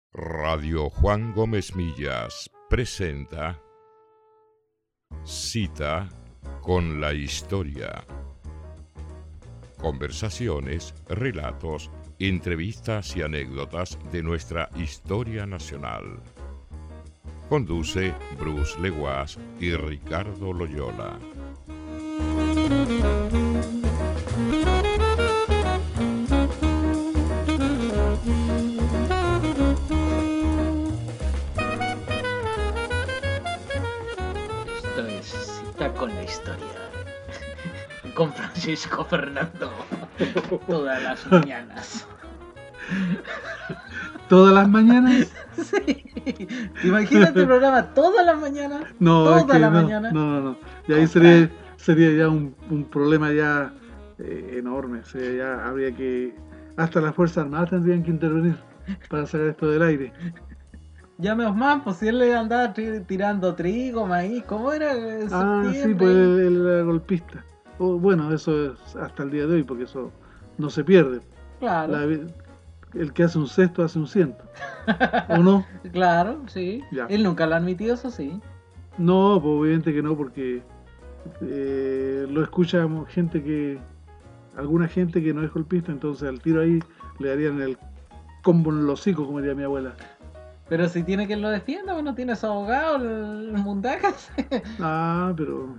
Radio Juan Gómez Millas presenta Cita con la Historia. Conversaciones, relatos, entrevistas y anécdotas de nuestra historia nacional. Conduce Bruce Leguas y Ricardo Loyola. Esto es Cita con la Historia. Con Francisco Fernando. Todas las mañanas. ¿Todas las mañanas? Sí. Imagínate el programa todas las mañanas. No, todas es que las no, mañanas. no. Y ahí Comprar. sería ya un problema ya enorme. Ya habría que... Hasta las Fuerzas Armadas tendrían que intervenir para sacar esto del aire. Llame a Osman, pues si él le andaba tirando trigo, maíz, ¿cómo era? En Ah, sí, septiembre. pues el golpista. Bueno, eso es hasta el día de hoy, porque eso no se pierde. Claro, El que hace un cesto hace un ciento. ¿O no? claro, sí. Ya. Él nunca lo ha admitido, eso sí. No, pues obviamente que no, porque lo escucha alguna gente que no es golpista, entonces al tiro ahí le darían el combo en el hocico, como diría mi abuela. Pero si tiene que lo defienda, pues no tiene su abogado, el Mundajas. Ah, pero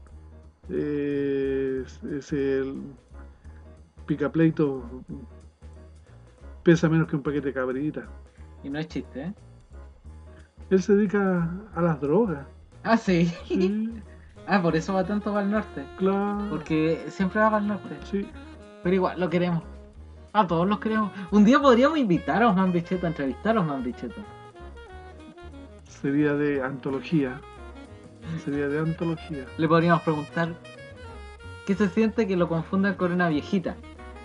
es el picapleito pesa menos que un paquete de cabrita. Y no es chiste, ¿eh? Él se dedica a las drogas. Ah, sí. Sí, Ah, por eso va tanto para el norte. claro. Porque siempre va para el norte. Sí. Pero igual, lo queremos. A todos los queremos. Un día podríamos invitar a Osman Bicheto, a entrevistar a Osman Bicheto. Sería de antología. Le podríamos preguntar qué se siente que lo confundan con una viejita.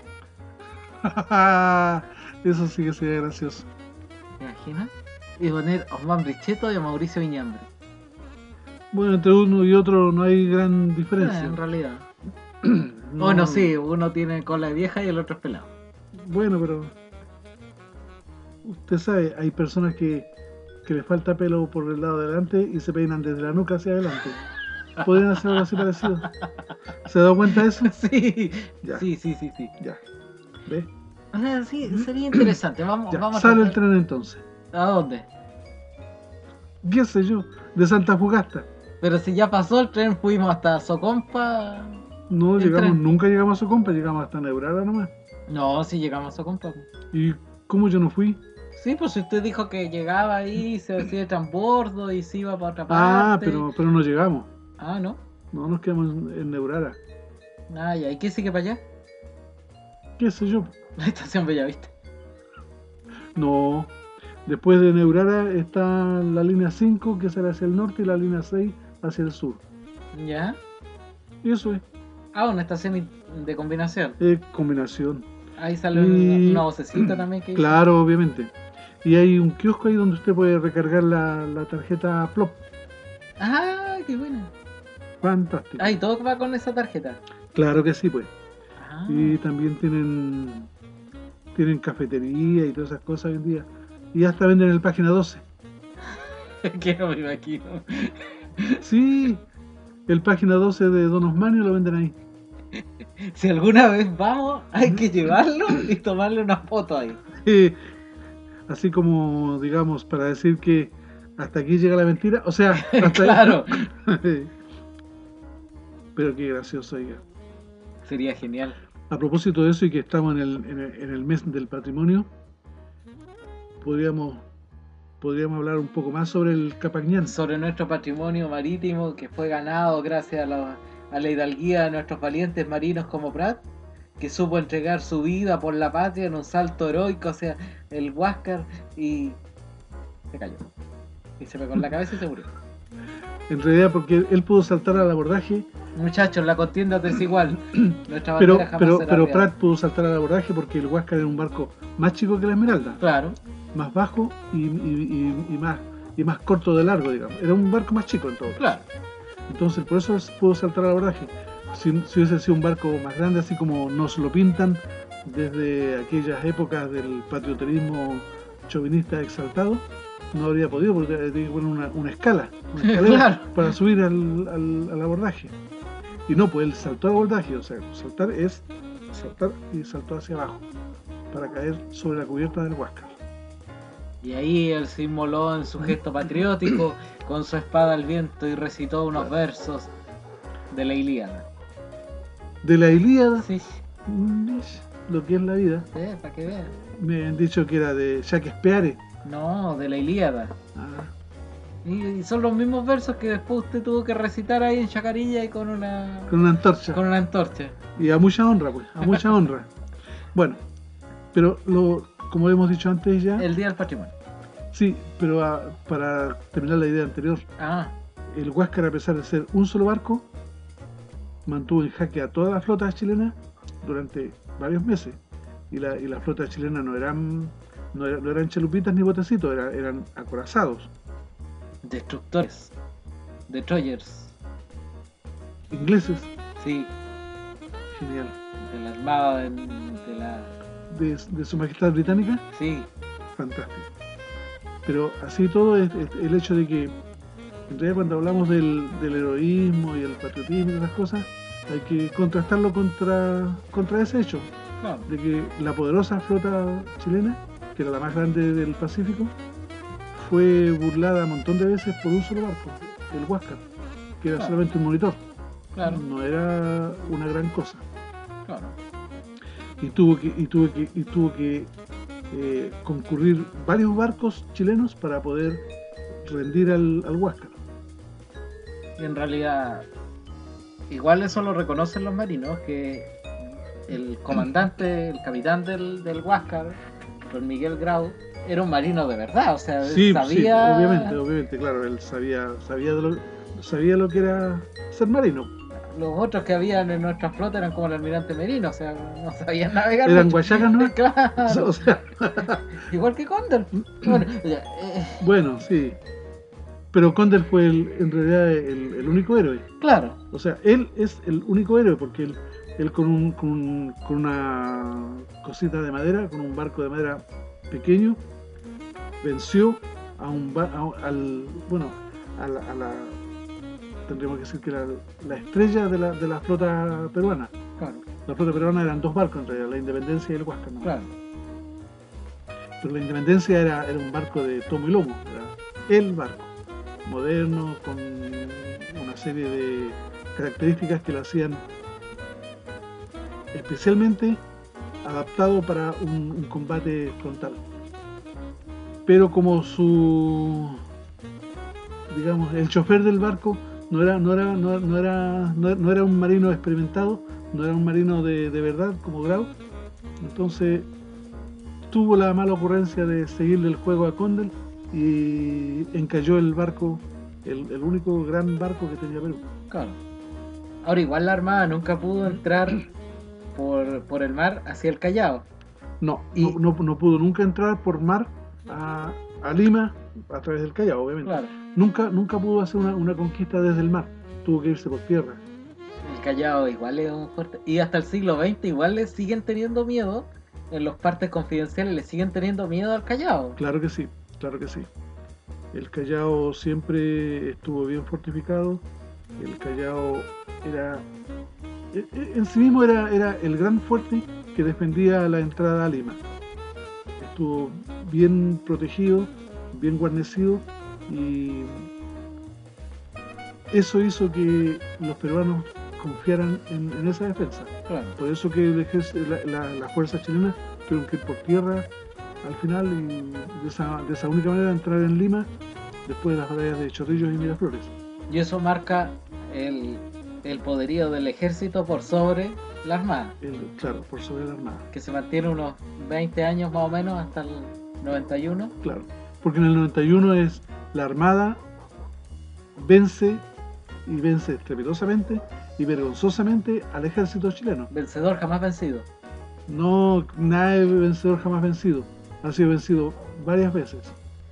Eso sí que sería gracioso. ¿Te imaginas? Y poner Osman Bicheto y a Mauricio Viñambre. Bueno, entre uno y otro no hay gran diferencia. En realidad. No, Bueno, sí, uno tiene cola de vieja y el otro es pelado. Bueno, pero usted sabe, hay personas que les falta pelo por el lado de adelante y se peinan desde la nuca hacia adelante. ¿Podrían hacer algo así parecido? ¿Se ha dado cuenta de eso? Sí, Ya. sí. Ya. ¿Ve? O sea, sí, sería interesante. Vamos Ya. a Sale el tratar- tren entonces. ¿A dónde? ¿Qué sé yo? De Santa Fugasta. Pero si ya pasó el tren, fuimos hasta Socompa. No ¿El llegamos, tren? nunca llegamos a Socompa, llegamos hasta Nebrara nomás. No, sí llegamos a Socompa. ¿Y cómo yo no fui? Sí, pues si usted dijo que llegaba ahí, se hacía el transbordo y se iba para otra Ah, parte. pero no llegamos. Ah, ¿no? No nos quedamos en Nebrara. Ah, ya. ¿Y qué sigue para allá? ¿Qué sé yo? La estación Bellavista. No. Después de Nebrara está la línea 5 que sale hacia el norte y la línea 6 hacia el sur. ¿Ya? Y eso es Una estación de combinación. combinación. Ahí sale Y- una vocecita también que dice. Claro, obviamente. Y hay un kiosco ahí donde usted puede recargar la tarjeta Plop. Ah, qué bueno. Fantástico. Ah, y todo va con esa tarjeta. Claro que sí, pues. Ah, Y también tienen cafetería y todas esas cosas hoy en día. Y hasta venden el página 12. que no me imagino. Sí, el página 12 de Don Osmanio lo venden ahí. Si alguna vez vamos, hay que llevarlo y tomarle una foto ahí. Así como, digamos, para decir que hasta aquí llega la mentira. O sea, hasta Claro. Pero qué gracioso, oiga. Sería genial. A propósito de eso y que estamos en el mes del patrimonio, podríamos hablar un poco más sobre el Capacñán. Sobre nuestro patrimonio marítimo que fue ganado gracias a la hidalguía de nuestros valientes marinos como Prat, que supo entregar su vida por la patria en un salto heroico hacia el Huáscar y se cayó. Y se pegó en la cabeza y se murió. En realidad, porque él pudo saltar al abordaje, Muchachos, la contienda es desigual. Nuestra pero bandera jamás será real. Pratt pudo saltar al abordaje porque el Huáscar era un barco más chico que la Esmeralda, Claro, más bajo y más corto de largo, digamos. Era un barco más chico en todo. claro. Entonces, por eso pudo saltar al abordaje. Si hubiese sido un barco más grande, así como nos lo pintan desde aquellas épocas del patrioterismo chauvinista exaltado, no habría podido porque tenía que poner una escalera Claro. para subir al abordaje. Y no, pues él saltó al abordaje, o sea, saltar es saltar y saltó hacia abajo para caer sobre la cubierta del Huáscar. Y ahí él se inmoló en su gesto patriótico con su espada al viento y recitó unos Claro. versos de la Ilíada. De la Ilíada, Sí, lo que es la vida, para que vean. me han dicho que era de Shakespeare. No, de la Ilíada. Ah, Y son los mismos versos que después usted tuvo que recitar ahí en Chacarilla y con una antorcha. con una antorcha. Y a mucha honra, pues, a mucha honra. Bueno, pero como hemos dicho antes ya, El Día del Patrimonio. sí, pero para terminar la idea anterior, Ah, el Huáscar, a pesar de ser un solo barco, mantuvo en jaque a toda la flota chilena durante varios meses. Y la flota chilena no eran chalupitas ni botecitos, eran acorazados, destructores. Destroyers. ingleses. Sí, Genial. de la Armada de la... De su majestad británica, Sí, fantástico. Pero así todo es el hecho de que, en realidad, cuando hablamos del heroísmo y el patriotismo y esas cosas, hay que contrastarlo contra ese hecho, claro. de que la poderosa flota chilena, que era la más grande del Pacífico, fue burlada un montón de veces por un solo barco, el Huáscar, que era Claro. solamente un monitor, Claro, no era una gran cosa. claro. Y tuvo que concurrir varios barcos chilenos para poder rendir al Huáscar. Y en realidad, igual eso lo reconocen los marinos, que el comandante, el capitán del Huáscar, don Miguel Grau, era un marino de verdad, o sea, él Sí, sabía... sí, obviamente, claro, él sabía lo que era ser marino. Los otros que habían en nuestra flota eran como el almirante Merino, o sea, no sabían navegar. Eran mucho. guayacas, ¿no? Claro, O sea, igual que Condor. Bueno, ya, bueno, sí. Pero Condell fue en realidad el único héroe. claro, O sea, él es el único héroe porque él con una cosita de madera, con un barco de madera pequeño, venció a la tendríamos que decir que era la estrella de la flota peruana. claro, La flota peruana eran dos barcos en realidad, la Independencia y el Huáscar, ¿no? claro. Pero la Independencia era un barco de tomo y lomo, era el barco moderno, con una serie de características que lo hacían especialmente adaptado para un combate frontal. Pero como digamos, el chofer del barco no era un marino experimentado, no era un marino de verdad como Grau, entonces tuvo la mala ocurrencia de seguirle el juego a Condell y encalló el barco, el único gran barco que tenía Perú. Claro. Ahora igual la Armada nunca pudo entrar por el mar hacia el Callao. No Y- no pudo nunca entrar por mar a Lima a través del Callao, obviamente. Claro, Nunca pudo hacer una conquista desde el mar, tuvo que irse por tierra. el Callao igual es un fuerte. Y hasta el siglo XX igual le siguen teniendo miedo, en los partes confidenciales le siguen teniendo miedo al Callao. Claro que sí, claro que sí. El Callao siempre estuvo bien fortificado. El Callao en sí mismo era el gran fuerte que defendía la entrada a Lima. Estuvo bien protegido, bien guarnecido y eso hizo que los peruanos confiaran en esa defensa. Claro. Por eso que las fuerzas chilenas tuvieron que ir por tierra al final y de esa única manera entrar en Lima después de las batallas de Chorrillos y Miraflores. Y eso marca el poderío del ejército por sobre la Armada, Claro, por sobre la Armada. que se mantiene unos 20 años más o menos hasta el 91. Claro, porque en el 91 es la Armada vence estrepitosamente y vergonzosamente al ejército chileno. Vencedor jamás vencido. No, nadie vencedor jamás vencido. Ha sido vencido varias veces.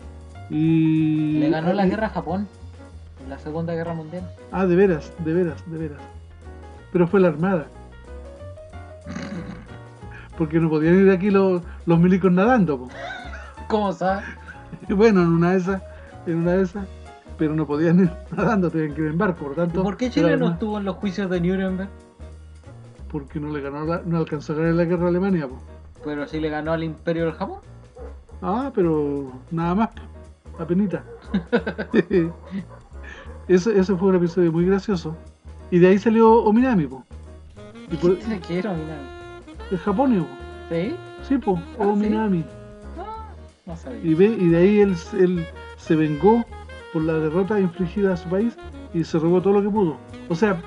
Y Le ganó la guerra a Japón en la Segunda Guerra Mundial. Ah, de veras. Pero fue la Armada. Porque no podían ir aquí los milicos nadando, po. ¿Cómo sabes? Bueno, en una de esas, pero no podían ir nadando, tenían que ir en barco, por lo ¿Y tanto, por qué era Chile lo no más- estuvo en los juicios de Nuremberg? porque no alcanzó a ganar la guerra a Alemania, po. Pero sí le ganó al Imperio del Japón. Ah, pero nada más, po, apenita. Ese fue un episodio muy gracioso. Y de ahí salió Ominami, po. Y ¿Qué por, tiene que ver, mira? el japonés, po. ¿Sí? Sí, po, Ah, ¿sí? Ominami. Ah, no sabía. Y de ahí él se vengó por la derrota infligida a su país y se robó todo lo que pudo. O sea,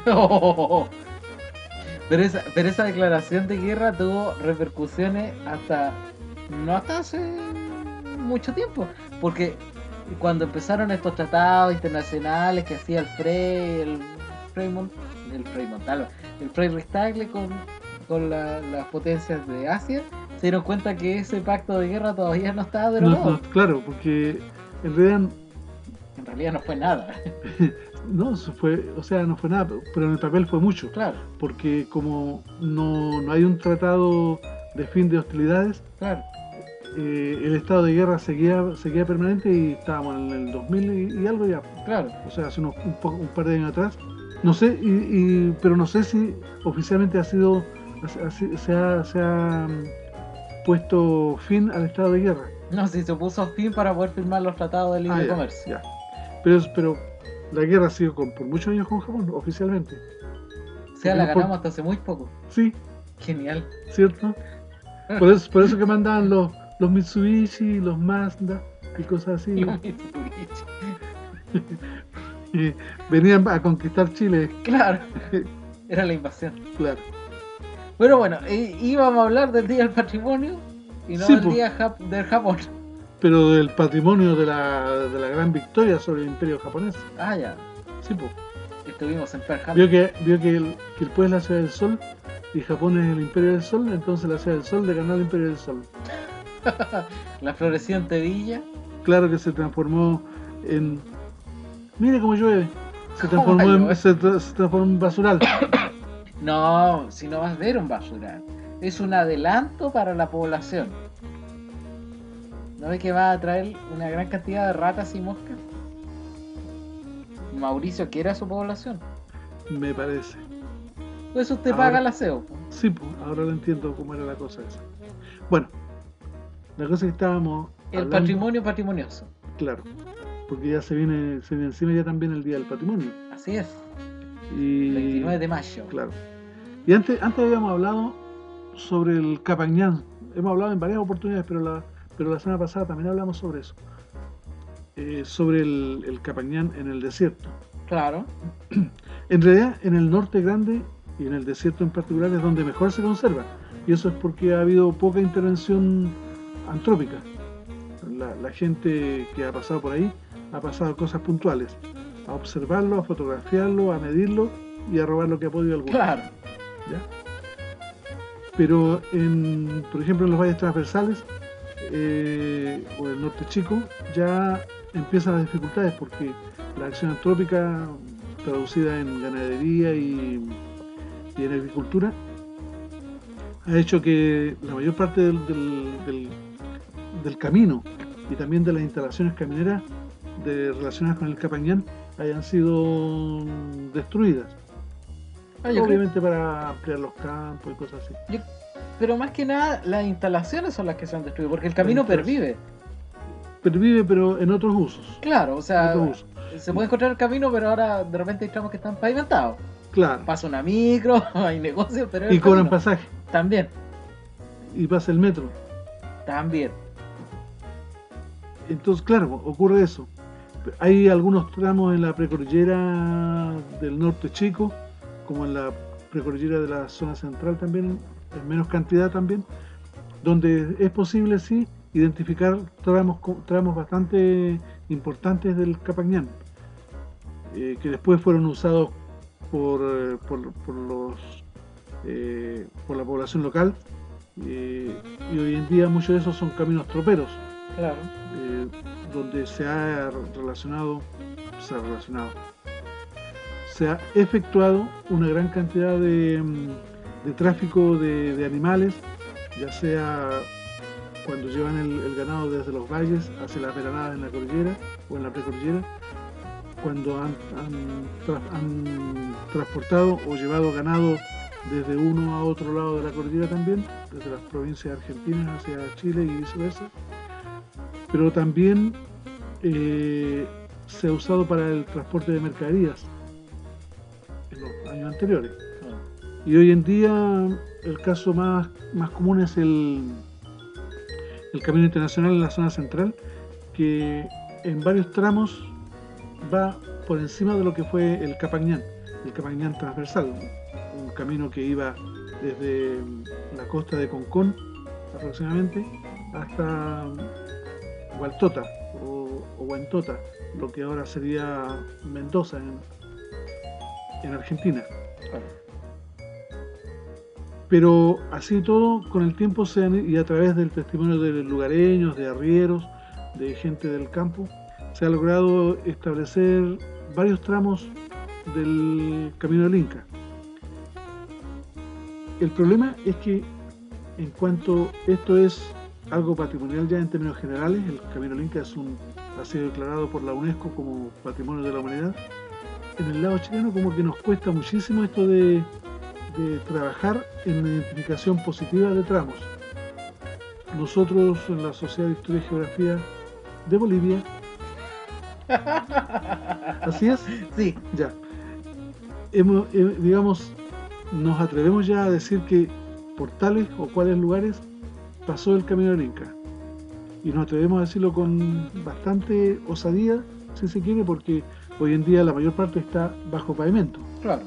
Pero esa declaración de guerra tuvo repercusiones no hasta hace mucho tiempo, porque cuando empezaron estos tratados internacionales que hacía Frei el Frei Montalva, el Frei Ristagle con las potencias de Asia, se dieron cuenta que ese pacto de guerra todavía no estaba derogado. claro, porque en realidad En realidad no fue nada. no o sea, no fue nada, pero en el papel fue mucho, Claro, porque como no hay un tratado de fin de hostilidades, claro. el estado de guerra seguía permanente y estábamos en el 2000 y algo ya, Claro. o sea, hace un par de años atrás. No sé, pero no sé si oficialmente se ha puesto fin al estado de guerra. No, si se puso fin para poder firmar los tratados de libre Ya, comercio. ya. Pero la guerra ha sido por muchos años con Japón, oficialmente. O sea, Porque la no ganamos hasta hace muy poco. Sí, Genial. ¿cierto? Por eso que mandaban los Mitsubishi, los Mazda y cosas así. Los Mitsubishi. Venían a conquistar Chile, Claro, era la invasión. claro. Pero bueno, íbamos a hablar del Día del Patrimonio y no Sí, del po. Día del Japón. Pero del patrimonio de la gran victoria sobre el imperio japonés. Ah, ya. Sí, pues. Estuvimos en Pearl Harbor. Vio que el pueblo es la ciudad del sol y Japón es el imperio del sol, entonces la ciudad del sol le ganó al imperio del sol. La floreciente villa. Claro que se transformó en... Mire cómo llueve. Se ¿Cómo transformó llueve? se transformó en basural. No, si no vas a ver un basural. Es un adelanto para la población. ¿No ve que va a traer una gran cantidad de ratas y moscas? Mauricio quiere a su población. Me parece. Pues usted Ahora- paga el aseo. Sí, pues, ahora lo entiendo cómo era la cosa esa. Bueno, la cosa que estábamos El hablando, patrimonio patrimonioso. claro, porque ya se viene encima ya también el Día del Patrimonio. Así es. Y 29 de mayo. claro. Y antes habíamos hablado sobre el Capañán. Hemos hablado en varias oportunidades, pero la semana pasada también hablamos sobre eso. Sobre el Capañán en el desierto. Claro. En realidad, en el norte grande y en el desierto en particular es donde mejor se conserva. Y eso es porque ha habido poca intervención antrópica. La gente que ha pasado por ahí ha pasado cosas puntuales. A observarlo, a fotografiarlo, a medirlo y a robar lo que ha podido alguno. Claro. ¿Ya? Pero, por ejemplo, en los valles transversales o el norte chico ya empiezan las dificultades porque la acción antrópica traducida en ganadería y en agricultura ha hecho que la mayor parte del camino y también de las instalaciones camineras relacionadas con el Capañán hayan sido destruidas. Obviamente para ampliar los campos y cosas así. Pero más que nada, las instalaciones son las que se han destruido, porque el camino pervive. Pervive, pero en otros usos. Claro, o sea, En otros usos. se puede encontrar el camino, pero ahora de repente hay tramos que están pavimentados. Claro. Pasa una micro, hay negocios, pero Y el cobran camino. pasaje. También, Y pasa el metro. también. Entonces, claro, ocurre eso. Hay algunos tramos en la precordillera del norte chico, como en la precordillera de la zona central también, en menos cantidad también, donde es posible, sí, identificar tramos bastante importantes del Capañán, que después fueron usados por la población local, y hoy en día muchos de esos son caminos troperos, Claro. donde se ha efectuado una gran cantidad de tráfico de animales, ya sea cuando llevan el ganado desde los valles hacia las veranadas en la cordillera o en la precordillera, cuando han transportado o llevado ganado desde uno a otro lado de la cordillera también, desde las provincias argentinas hacia Chile y viceversa, pero también se ha usado para el transporte de mercaderías en los años anteriores. Y hoy en día el caso más común es el camino internacional en la zona central, que en varios tramos va por encima de lo que fue el Capañán transversal, un camino que iba desde la costa de Concón aproximadamente hasta Hualtota o Huentota, lo que ahora sería Mendoza en Argentina. Pero así todo, con el tiempo y a través del testimonio de lugareños, de arrieros, de gente del campo, se ha logrado establecer varios tramos del Camino del Inca. El problema es que en cuanto esto es algo patrimonial ya en términos generales, el Camino del Inca ha sido declarado por la UNESCO como Patrimonio de la Humanidad. En el lado chileno como que nos cuesta muchísimo esto de trabajar en la identificación positiva de tramos. Nosotros en la Sociedad de Historia y Geografía de Bolivia, ¿así es? Sí. Ya. Digamos, nos atrevemos ya a decir que por tales o cuales lugares pasó el Camino del Inca. Y nos atrevemos a decirlo con bastante osadía, si se quiere, porque hoy en día la mayor parte está bajo pavimento. Claro.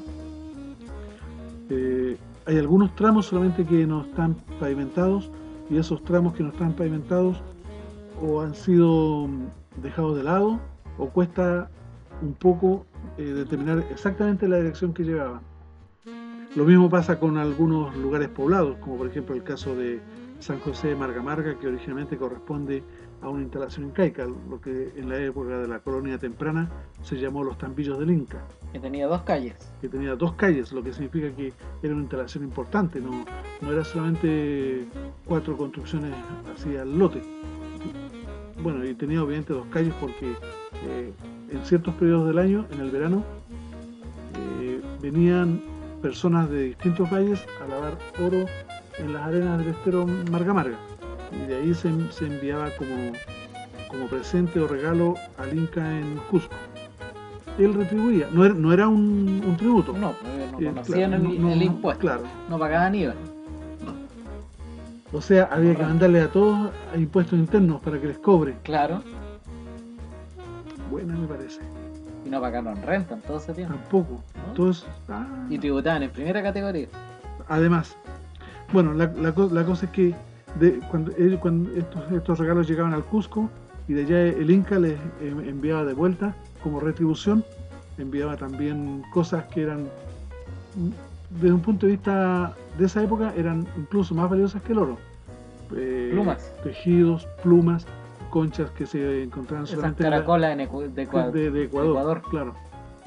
Hay algunos tramos solamente que no están pavimentados, y esos tramos que no están pavimentados o han sido dejados de lado o cuesta un poco determinar exactamente la dirección que llevaban. Lo mismo pasa con algunos lugares poblados, como por ejemplo el caso de San José de Marga Marga, que originalmente corresponde a una instalación incaica, lo que en la época de la colonia temprana se llamó los Tambillos del Inca. Que tenía 2 calles. Que tenía 2 calles, lo que significa que era una instalación importante, no era solamente 4 construcciones así al lote. Bueno, y tenía obviamente 2 calles porque en ciertos periodos del año, en el verano, venían personas de distintos valles a lavar oro en las arenas del estero Marga Marga, y de ahí se enviaba como presente o regalo al Inca en Cusco. Él retribuía, no era un tributo. No conocían claro, el impuesto, claro. No pagaban IVA. O sea, había que mandarle a todos a impuestos internos para que les cobre. Claro. Buena me parece. Y no pagaron renta en todo ese tiempo. Tampoco. ¿No? Entonces, y tributaban en primera categoría. Además, bueno, la cosa es que cuando estos regalos llegaban al Cusco, y de allá el Inca les enviaba de vuelta como retribución, enviaba también cosas que eran, desde un punto de vista de esa época, eran incluso más valiosas que el oro. Plumas. Tejidos, plumas, conchas que se encontraban solamente en caracolas de Ecuador, claro.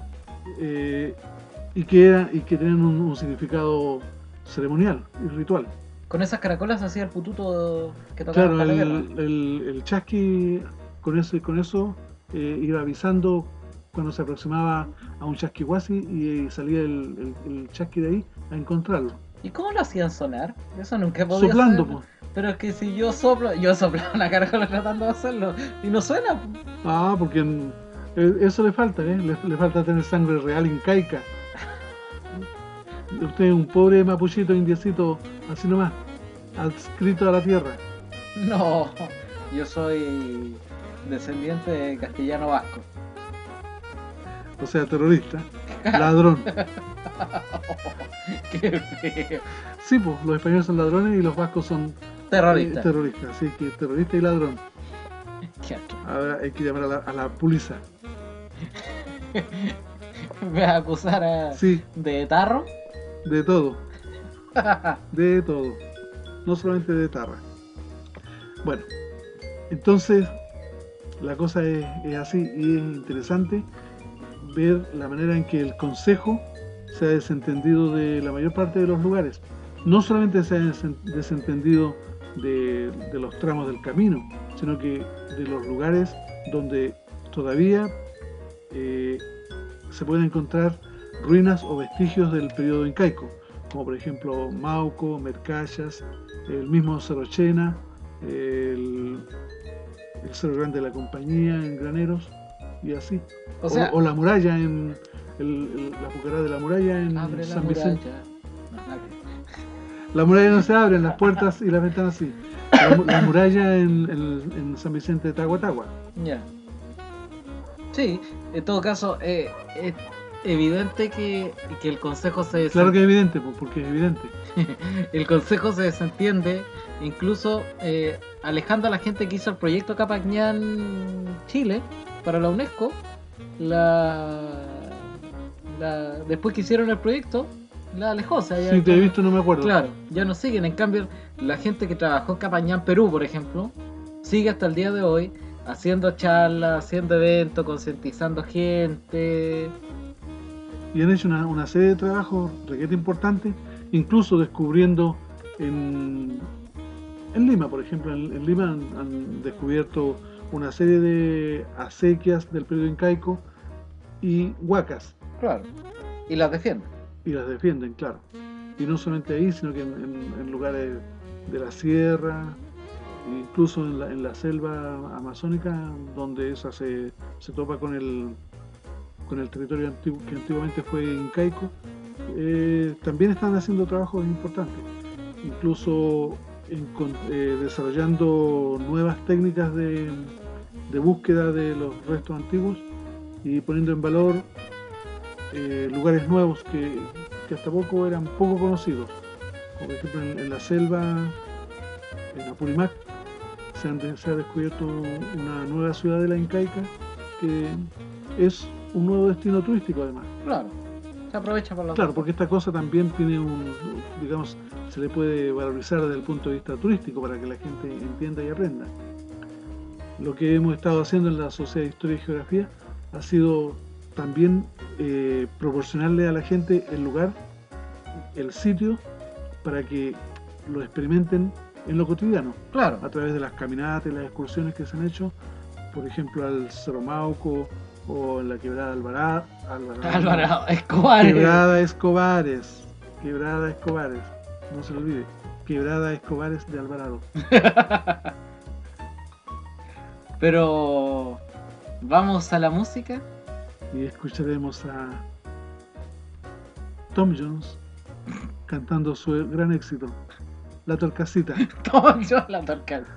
Y que tenían un significado ceremonial y ritual. Con esas caracolas hacía el pututo que tocaba claro, la guerra. El chasqui con eso iba avisando cuando se aproximaba a un chasquihuasi, y salía el chasqui de ahí a encontrarlo. ¿Y cómo lo hacían sonar? Eso nunca he podido soplando, saber. Pero es que si yo soplaba una caracola tratando de hacerlo y no suena. Porque eso le falta, le falta tener sangre real incaica. Usted es un pobre mapuchito, indiecito, así nomás, adscrito a la tierra. No, yo soy descendiente de castellano vasco. O sea, terrorista, ladrón. Qué feo. Sí, pues, los españoles son ladrones y los vascos son terroristas. Terroristas, así que terrorista y ladrón. Ahora hay que llamar a la policía. ¿Me vas a acusar sí. de tarro? De todo. De todo. No solamente de tarra. Bueno, entonces la cosa es así, y es interesante ver la manera en que el Consejo se ha desentendido de la mayor parte de los lugares. No solamente se ha desentendido de los tramos del camino, sino que de los lugares donde todavía se pueden encontrar ruinas o vestigios del periodo incaico, como por ejemplo Mauco, Mercallas, el mismo Cerro Chena, el Cerro Grande de la Compañía en Graneros y así. O sea, O la muralla la Pucará de la muralla en abre la San muralla. Vicente. No, abre. La muralla no se abren, las puertas y las ventanas sí. La muralla en San Vicente de Tahuatahua. Ya. Sí, en todo caso, es evidente que el consejo se Claro que es evidente, porque es evidente. el consejo se desentiende, incluso alejando a la gente que hizo el proyecto Capañán Chile para la UNESCO. Después que hicieron el proyecto, la alejó. O sea, Si te he visto no me acuerdo. Claro, ya no siguen. En cambio, la gente que trabajó en Capañán, Perú, por ejemplo, sigue hasta el día de hoy haciendo charlas, haciendo eventos, concientizando gente. Y han hecho una serie de trabajos requete importantes, incluso descubriendo en Lima, por ejemplo, en Lima han descubierto una serie de acequias del periodo incaico y huacas. Claro. Y las defienden. Y las defienden, claro. Y no solamente ahí, sino que en lugares de la sierra, incluso en la selva amazónica, donde esa se topa con el territorio antiguo, que antiguamente fue incaico, también están haciendo trabajos importantes, incluso desarrollando nuevas técnicas de búsqueda de los restos antiguos y poniendo en valor lugares nuevos que hasta poco eran poco conocidos, como por ejemplo en la selva, en Apurímac, se ha descubierto una nueva ciudadela incaica que es un nuevo destino turístico además. Claro, se aprovecha para Claro, porque esta cosa también tiene digamos, se le puede valorizar desde el punto de vista turístico para que la gente entienda y aprenda. Lo que hemos estado haciendo en la Sociedad de Historia y Geografía ha sido también proporcionarle a la gente el lugar, el sitio, para que lo experimenten en lo cotidiano. Claro. A través de las caminatas y las excursiones que se han hecho, por ejemplo al Cerro Mauco o en la Quebrada Alvarado Escobares. Quebrada Escobares, no se lo olvide, Quebrada Escobares de Alvarado. Pero vamos a la música. Y escucharemos a Tom Jones cantando su gran éxito, La Torcasita. Tom Jones, La Torcasita.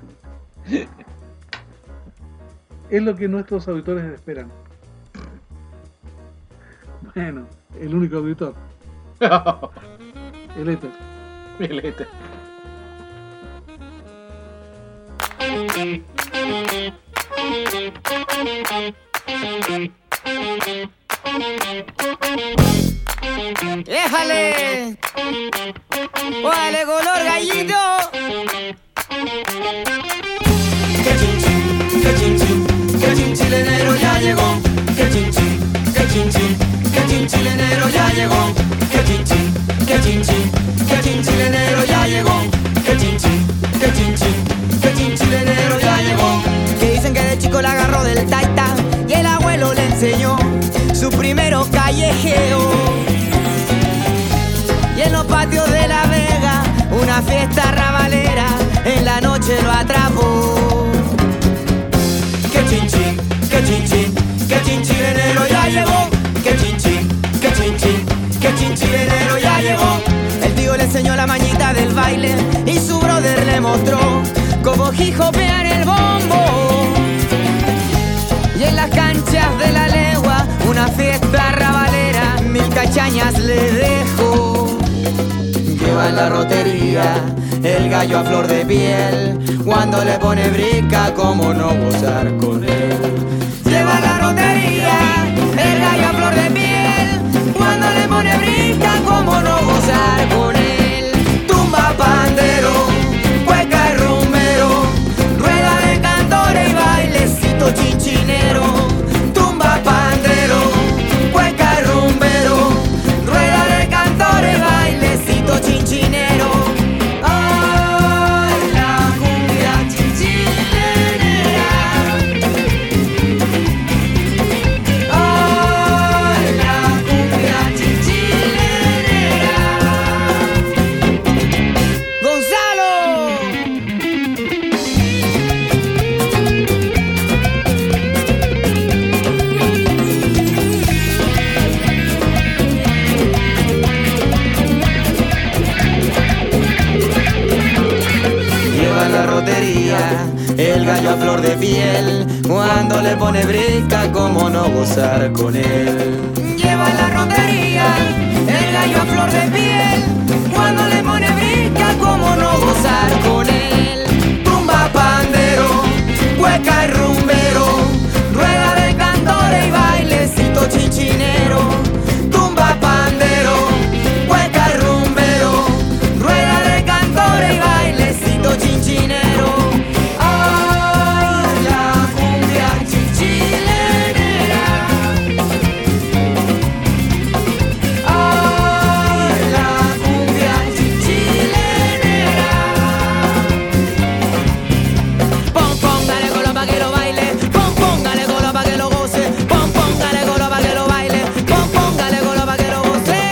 Es lo que nuestros auditores esperan. Bueno, el único auditor, el éter. El éter. ¡Éjale! ¡Órale, color gallito! ¡Que chinchín, que chinchín, que chinchilenero ya llegó! ¡Que chinchín, que chinchín, que chinchilenero ya llegó! ¡Que chinchín, que chinchín, que chinchilenero ya llegó! ¡Que chinchín, que chinchín, que chinchilenero ya llegó! Que dicen que de chico la agarró del taita y el abuelo le enseñó su primero callejeo. Y en los patios de La Vega, una fiesta rabalera, en la noche lo atrapó. Que chinchín, que chinchín, que chinchilenero ya llegó. Que chinchín, que chinchín, que chinchilenero ya llegó. El tío le enseñó la mañita del baile y su brother le mostró cómo hijopear el bombo. Y en las canchas de la legua, una fiesta rabalera, 1000 cachañas le dejó. Lleva en la rotería el gallo a flor de piel, cuando le pone brica, cómo no gozar con él. Lleva en la rotería el gallo a flor de piel, cuando le pone brica, cómo no gozar con él. Tumba pandero, cueca y rumbero, rueda de cantores y bailecito chinchinero. Tumba pandero, cueca y rumbero, rueda de cantores y bailecito chinchinero. Ay, la le pone brisca, cómo no gozar con él. Lleva la rotería, el gallo a flor de piel. Cuando le pone brisca, cómo no gozar con él. Tumba pandero, cueca y rumbero, rueda de cantores y bailecito chinchinero. Tumba pandero, cueca y rumbero, rueda de cantores y bailecito chinchinero. Ay, la cumbia chichilenera. Ay, la cumbia chichilenera. Pon, póngale colo pa' que lo baile. Pon, póngale colo pa' que lo goce. Pon, póngale colo pa' que lo baile. Pon, póngale colo pa' que lo goce.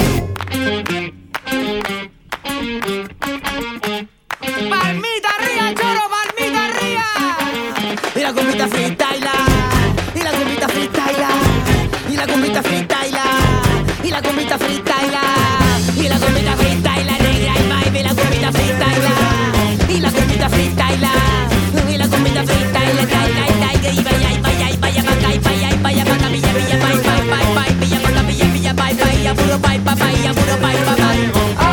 Palmita arriba, choro, palmita arriba. Y la cumbita freestyla, y la cumbita freestyla, y la cumbita freestyla, y la cumbita freestyla, y la cumbita freestyla, negra y baby, y la cumbita freestyla, y la cumbita freestyla, y la cumbita freestyla, y vaya pa' acá, y vaya pa' acá, pilla, pilla, pay, pay, pay, pay, pilla pa' acá, pilla, pilla, pay, pay, ya puro pay, pa' pay, ya puro pay, pa' pay.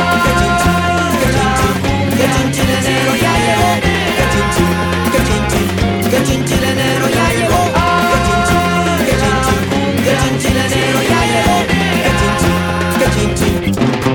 Que chinchilenero ya llegó, que chinchín, que chinchilenero ya llegó, que chinchilenero ya llegó, que chinchín.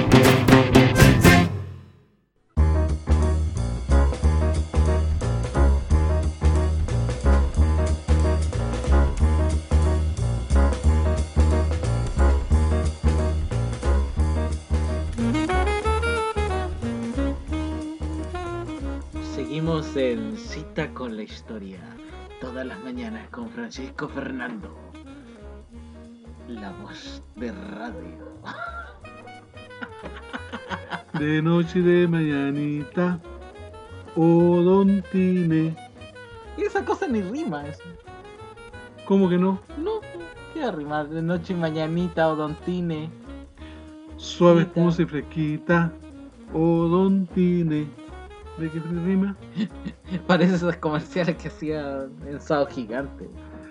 Seguimos en Cita con la Historia, todas las mañanas con Francisco Fernando, la voz de radio. De noche y de mañanita, oh Don Tine. Y esa cosa ni rima, eso. ¿Cómo que no? No, ¿qué va a rimar? De noche y mañanita o Don Tine. Suave, Fresquita. espumosa y fresquita, oh Don Tine. ¿De qué rima? Parece esos comerciales que hacía en Sábado Gigante.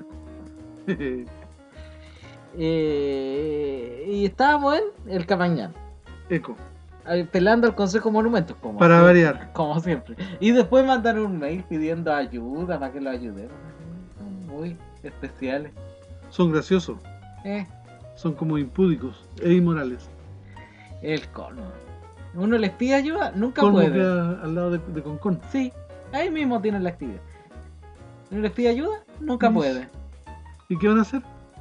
Y estábamos en el Cabañán, Eco, pelando al Consejo Monumentos, como para siempre, variar. como siempre. Y después mandaron un mail pidiendo ayuda para que lo ayudemos. Muy especiales. Son graciosos, son como impúdicos e inmorales. El cono. Uno les pide ayuda, nunca Colmo puede. queda al lado de Concón. Sí, ahí mismo tienen la actividad. Uno les pide ayuda, nunca Mish. puede. ¿Y qué van a hacer?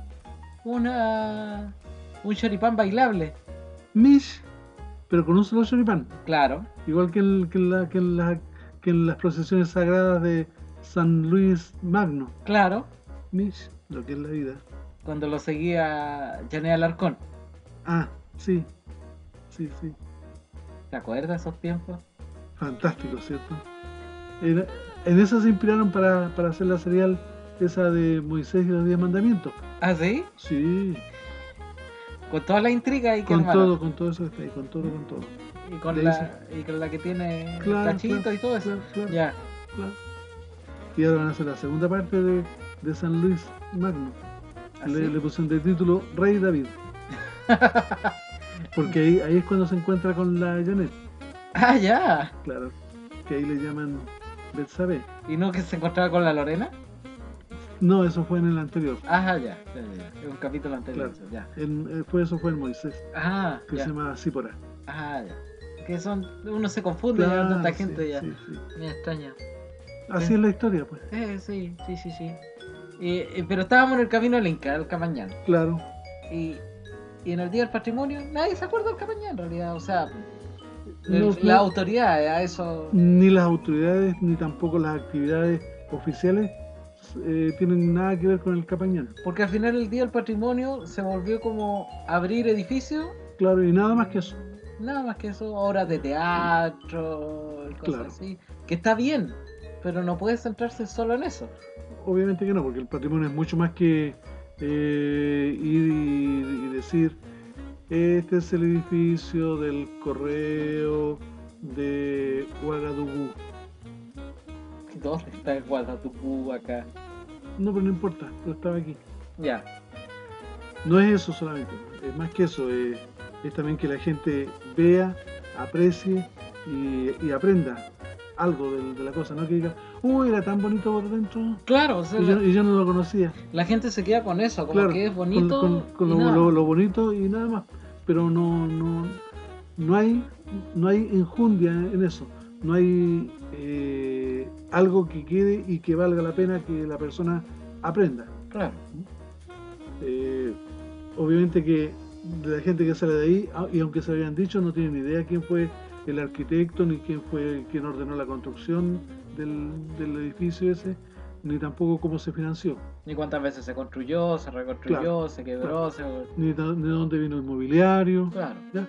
Un choripán bailable, Mish, pero con un solo choripán. claro. Igual que en las procesiones sagradas de San Luis Magno. Claro, Mish, lo que es la vida. cuando lo seguía Jané Alarcón. Ah, sí. Sí, sí. ¿Te acuerdas de esos tiempos? Fantástico, ¿cierto? En eso se inspiraron para hacer la serial esa de Moisés y los 10 mandamientos. ¿Ah, sí? Sí, Con toda la intriga y que con todo eso está ahí, con todo. Y con de la que tiene Claro, cachito claro, y todo eso. claro. Ya. Claro. Y ahora van a hacer la segunda parte de San Luis Magno. ¿Así? Le pusieron de título Rey David. Porque ahí es cuando se encuentra con la Janet. Ah, ya. Claro, que ahí le llaman Betsabé. ¿Y no que se encontraba con la Lorena? No, eso fue en el anterior. Ah, ya. Es un capítulo anterior. Claro. Eso, ya. Eso fue en Moisés, Ah, que ya. se llama Sípora. Ah, ya. Que son. Uno se confunde ya, Claro, tanta sí, gente ya. sí, sí. Me extraña. Así Sí. es la historia, pues. Sí. Pero estábamos en el camino al Inca, al Cabañán. Claro. Y en el Día del Patrimonio nadie se acuerda del Cabañán en realidad. O sea, No, la no. autoridad a eso. Ni las autoridades, ni tampoco las actividades oficiales tienen nada que ver con el Capañán. Porque al final el Día del Patrimonio se volvió como abrir edificios, Claro, y nada más que eso. nada más que eso, obras de teatro y cosas Claro. así. Que está bien, pero no puede centrarse solo en eso. Obviamente que no, porque el patrimonio es mucho más que ir y decir, este es el edificio del correo de Ouagadougou. ¿Dónde está el Guadalupú acá? No, pero no importa, pero estaba aquí. Ya. No es eso solamente, es más que eso, es también que la gente vea, aprecie y aprenda algo de la cosa, no que diga, uy, era tan bonito por dentro Claro, o sea, y yo no lo conocía. la gente se queda con eso, como Claro, que es bonito con y nada. lo bonito y nada más, pero no hay enjundia en eso, no hay algo que quede y que valga la pena que la persona aprenda. Claro. Obviamente que de la gente que sale de ahí, y aunque se habían dicho, no tienen idea quién fue el arquitecto, ni quién ordenó la construcción del edificio ese, ni tampoco cómo se financió, Ni cuántas veces se construyó, se reconstruyó, Claro, se quebró, ni de dónde vino el mobiliario. Claro. ¿Ya?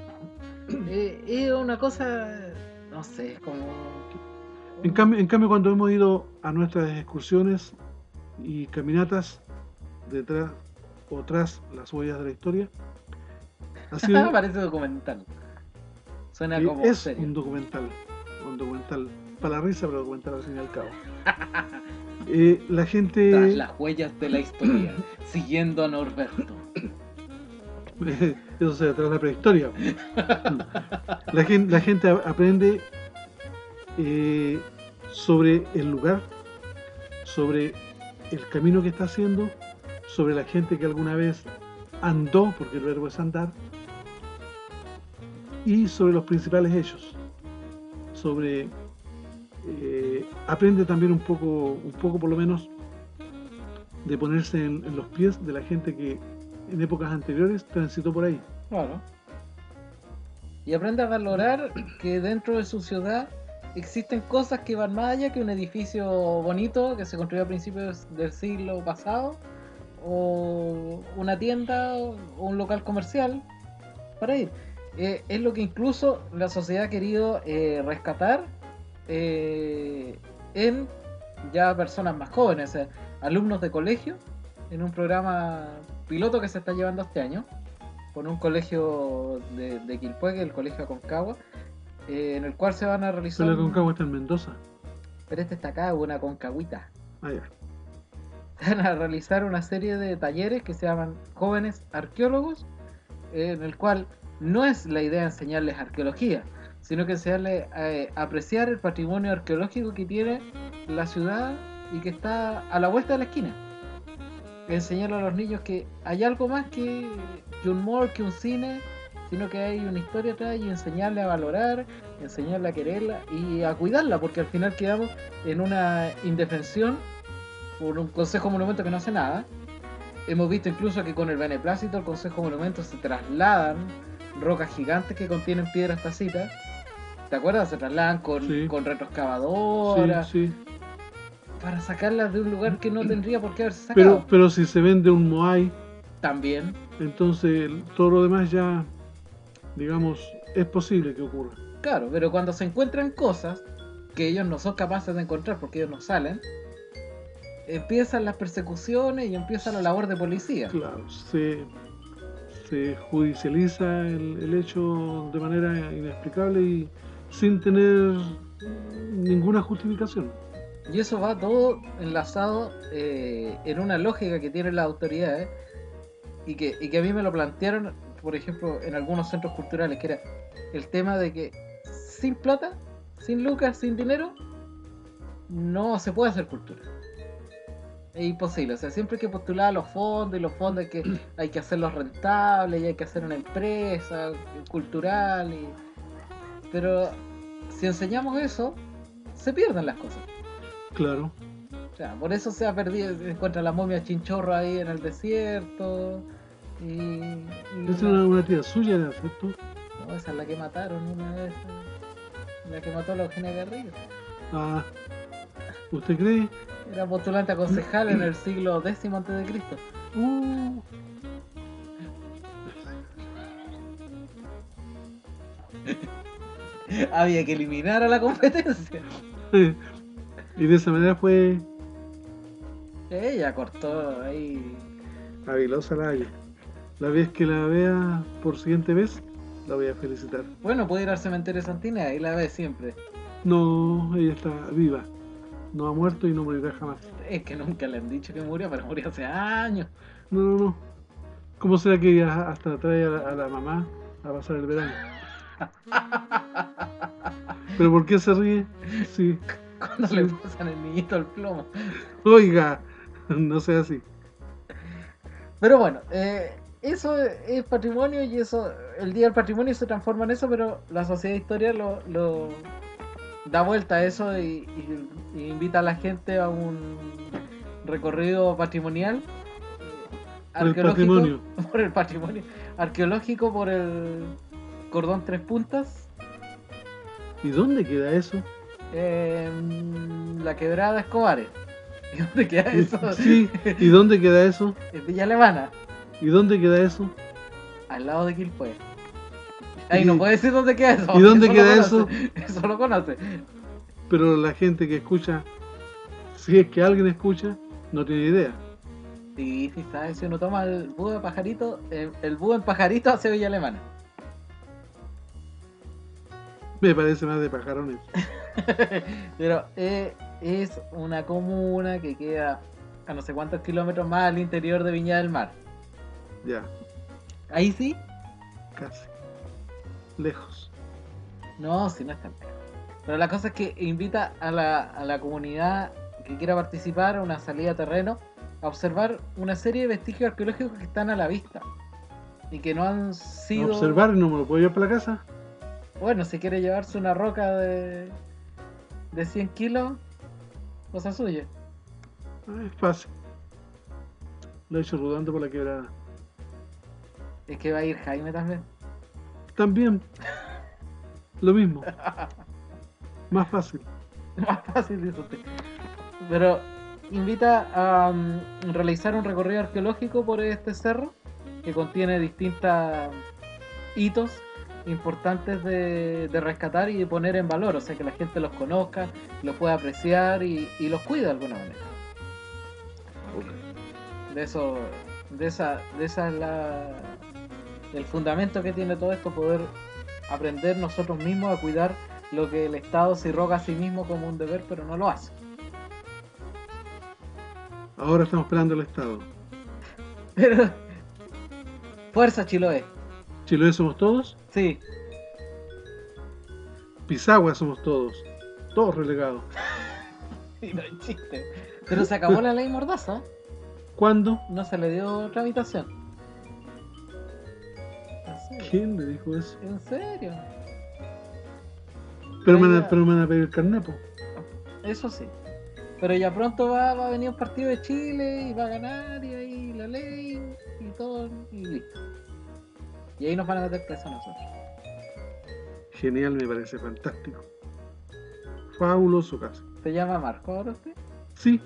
Es una cosa, no sé, es como... En cambio, cuando hemos ido a nuestras excursiones y caminatas detrás o tras las huellas de la historia, ha sido, Parece documental. Suena como es serio. un documental para la risa, pero documental al fin y al cabo. La gente... Tras las huellas de la historia, siguiendo a Norberto. Eso se tras la prehistoria. La gente aprende sobre el lugar, sobre el camino que está haciendo, sobre la gente que alguna vez andó, porque el verbo es andar, y sobre los principales hechos. Aprende también un poco por lo menos, de ponerse en los pies de la gente que en épocas anteriores transitó por ahí. Claro. Y aprende a valorar que dentro de su ciudad existen cosas que van más allá que un edificio bonito que se construyó a principios del siglo pasado, o una tienda o un local comercial para ir. Es lo que incluso la sociedad ha querido rescatar en ya personas más jóvenes, o sea, alumnos de colegio, en un programa piloto que se está llevando este año con un colegio de Quilpué, el colegio Aconcagua, en el cual se van a realizar... Pero la Aconcagua está en Mendoza. Pero este está acá, una Concagüita. Ah, ya. Van a realizar una serie de talleres que se llaman Jóvenes Arqueólogos, en el cual no es la idea enseñarles arqueología, sino que enseñarles a apreciar el patrimonio arqueológico que tiene la ciudad y que está a la vuelta de la esquina. Enseñarle a los niños que hay algo más que un mall, que un cine, sino que hay una historia atrás, y enseñarle a valorar, enseñarle a quererla y a cuidarla, porque al final quedamos en una indefensión por un Consejo Monumento que no hace nada. Hemos visto incluso que con el beneplácito del Consejo Monumento se trasladan rocas gigantes que contienen piedras tacitas. ¿Te acuerdas? Se trasladan con retroexcavadoras, Sí. para sacarlas de un lugar que no tendría por qué haberse sacado. Pero si se vende un Moai, También, entonces todo lo demás ya, digamos, es posible que ocurra. claro, pero cuando se encuentran cosas que ellos no son capaces de encontrar porque ellos no salen, empiezan las persecuciones y empieza la labor de policía. Claro, se judicializa el hecho de manera inexplicable y sin tener ninguna justificación. Y eso va todo enlazado en una lógica que tienen las autoridades y que a mí me lo plantearon, por ejemplo, en algunos centros culturales, que era el tema de que sin plata, sin lucas, sin dinero, no se puede hacer cultura. Es imposible, o sea, siempre hay que postular a los fondos, y los fondos hay que hacerlos rentables, y hay que hacer una empresa cultural, pero si enseñamos eso, se pierden las cosas. Claro. O sea, por eso se ha perdido, se encuentra la momia Chinchorro ahí en el desierto. Esa es una tía suya, ¿cierto? No, esa es la que mataron una vez. La que mató a la Eugenia Garrido. Ah, ¿usted cree? Era postulante a concejal en el siglo X a.C. Había que eliminar a la competencia. Y de esa manera fue Ella cortó ahí. habilosa la haya. La vez que la vea por siguiente vez, la voy a felicitar. Bueno, puede ir al cementerio Santina y la ve siempre. No, ella está viva. No ha muerto y no morirá jamás. Es que nunca le han dicho que murió, pero murió hace años. No. ¿Cómo será que ella hasta trae a la mamá a pasar el verano? ¿Pero por qué se ríe? Sí. Cuando Sí. le pasan el niñito al plomo. Oiga, no sea así. Pero bueno, eso es patrimonio y eso, el Día del Patrimonio se transforma en eso, pero la Sociedad de Historia lo da vuelta a eso y invita a la gente a un recorrido patrimonial, Por el patrimonio. por el patrimonio arqueológico, por el cordón Tres Puntas, ¿Y dónde queda eso? la quebrada Escobares. ¿Y dónde queda eso? Sí, ¿y dónde queda eso? En Villa Alemana, ¿Y dónde queda eso? al lado de Quilpué. Ahí ¿Y- no puede decir dónde queda eso. ¿Y dónde lo queda conoce, Eso lo conoce. Pero la gente que escucha, si es que alguien escucha, no tiene idea. Sí, sabes, si uno toma el búho de pajarito, el búho en pajarito hacia Villa Alemana. Me parece más de pajarones. Pero es una comuna que queda a no sé cuántos kilómetros más al interior de Viña del Mar. Ya, Ahí sí, casi. Lejos. no, si no es tan lejos. Pero la cosa es que invita a la comunidad que quiera participar a una salida a terreno a observar una serie de vestigios arqueológicos que están a la vista y que no han sido... Observar, no me lo puedo llevar para la casa. Bueno, si quiere llevarse una roca de 100 kilos, cosa suya. Es fácil. Lo he hecho rodando por la quebrada. Es que va a ir Jaime también. También. Lo mismo. Más fácil. Más fácil, dice usted. Pero invita a realizar un recorrido arqueológico por este cerro que contiene distintos hitos importantes de rescatar y de poner en valor, o sea, que la gente los conozca, los pueda apreciar y los cuide de alguna manera. De esa es el fundamento que tiene todo esto, poder aprender nosotros mismos a cuidar lo que el Estado se roga a sí mismo como un deber, pero no lo hace. Ahora estamos esperando el Estado. Pero fuerza, Chiloé. Chiloé somos todos. Sí. Pisagua somos todos. Todos relegados. Y no hay chiste. Pero se acabó la ley Mordaza. ¿Cuándo? No se le dio tramitación. ¿En serio? ¿Quién le dijo eso? ¿En serio? Pero Ahí me va. van a pedir el carnepo. Eso sí. Pero ya pronto va a venir un partido de Chile y va a ganar y ahí la ley y todo y listo. Y ahí nos van a meter preso a nosotros. Genial, me parece fantástico. Fabuloso caso. ¿Se llama Marco ahora usted? Sí,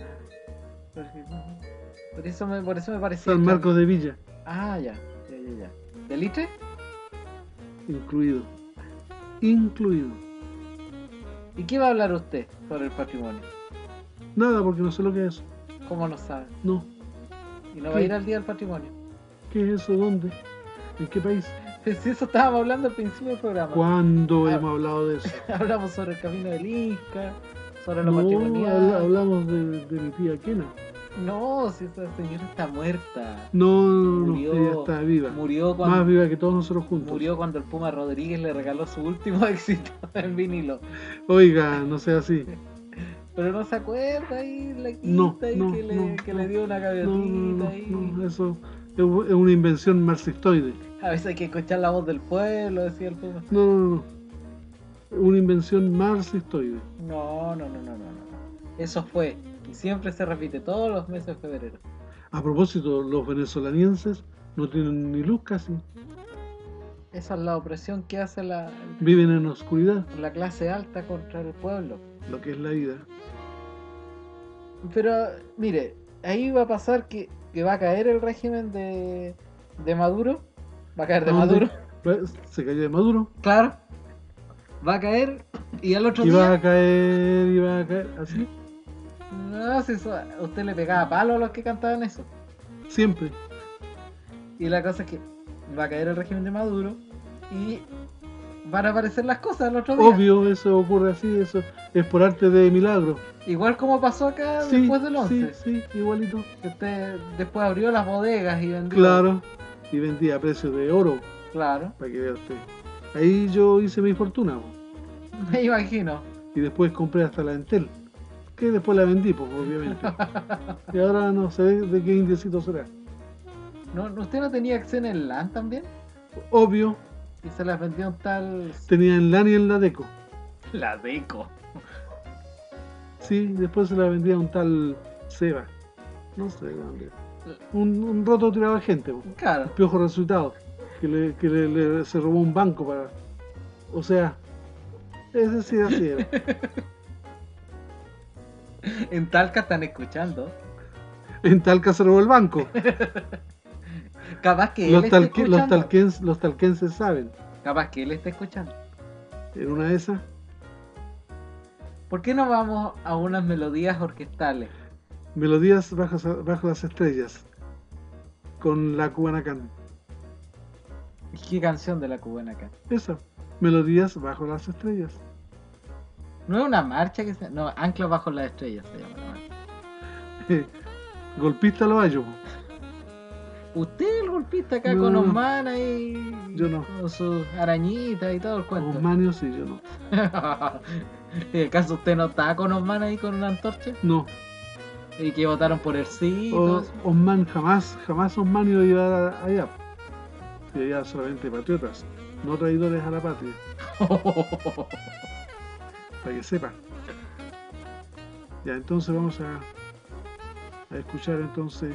Por eso me parecía. San Marcos de Villa, Ah, ya. ¿De Litre? incluido. Incluido. ¿Y qué va a hablar usted sobre el patrimonio? Nada, porque no sé lo que es. ¿Cómo no sabe? No. ¿Y no va a ir al Día del Patrimonio? ¿Qué es eso? ¿Dónde? ¿En qué país? Pues si eso estábamos hablando al principio del programa. ¿Cuándo Ah. hemos hablado de eso? Hablamos sobre el camino del Inca, sobre lo No, patrimonial. hablamos de mi tía Kena. No, si esa señora está muerta. No, Murió. ella está viva. Murió Más cuando, viva que todos nosotros juntos. cuando el Puma Rodríguez le regaló su último éxito en vinilo. Oiga, no sea así. Pero no se acuerda y la quita No, y no, que le dio una No, gaviotita y... no, eso es una invención marxistoide. A veces hay que escuchar la voz del pueblo, decía el Puma. No. Una invención marxistoide. No. Eso fue. Y siempre se repite todos los meses de febrero. A propósito, los venezolanienses no tienen ni luz casi. Esa es la opresión que hace la Viven en oscuridad, clase alta contra el pueblo. lo que es la vida. Pero, mire, ahí va a pasar que va a caer el régimen de Maduro. Va a caer de ¿A dónde? Maduro. Se cayó de Maduro. Claro. Va a caer y al otro Y día... va a caer, así. No, si usted le pegaba palo a los que cantaban eso. Siempre. Y la cosa es que va a caer el régimen de Maduro y van a aparecer las cosas el otro día. Obvio, eso ocurre así, eso es por arte de milagro. Igual como pasó acá Sí, después del 11. sí, igualito. Después abrió las bodegas y vendió. Claro, y vendía a precio de oro, Claro, para que vea usted. Ahí yo hice mi fortuna, po. me imagino. Y después compré hasta la Entel, que después la vendí, pues, obviamente. Y ahora no sé de qué indiecito será. ¿No, ¿Usted no tenía acción en LAN también? Obvio, Y se las vendió un tal... tenía en LAN y en la Deco. La Deco. Sí, después se la vendía a un tal Seba. No sé de dónde. Un roto tirado de gente, po. Claro. Piojo resultado. Que se robó un banco para... O sea, ese sí así era. En Talca están escuchando. En Talca se robó el banco. Capaz que él esté escuchando. Los talquenses saben. Capaz que él esté escuchando. En una de esas, ¿Por qué no vamos a unas melodías orquestales? melodías bajo las estrellas. Con la Cubanacán. ¿Qué canción de la cubana acá? Esa. Melodías bajo las estrellas. ¿No es una marcha que se... No, Ancla bajo las estrellas se llama la marcha. Golpista lo hallo. Usted es el golpista acá No, con no. Osman ahí. Yo no. Con sus arañitas y todo el cuento. Osmanio sí, yo no. ¿Acaso usted no está con Osman ahí con una antorcha? No. Y que votaron por el sí y todo eso. Osman jamás Osman iba a llevar allá. Y allá solamente patriotas, no traidores a la patria. Para que sepa. Ya, entonces vamos a escuchar entonces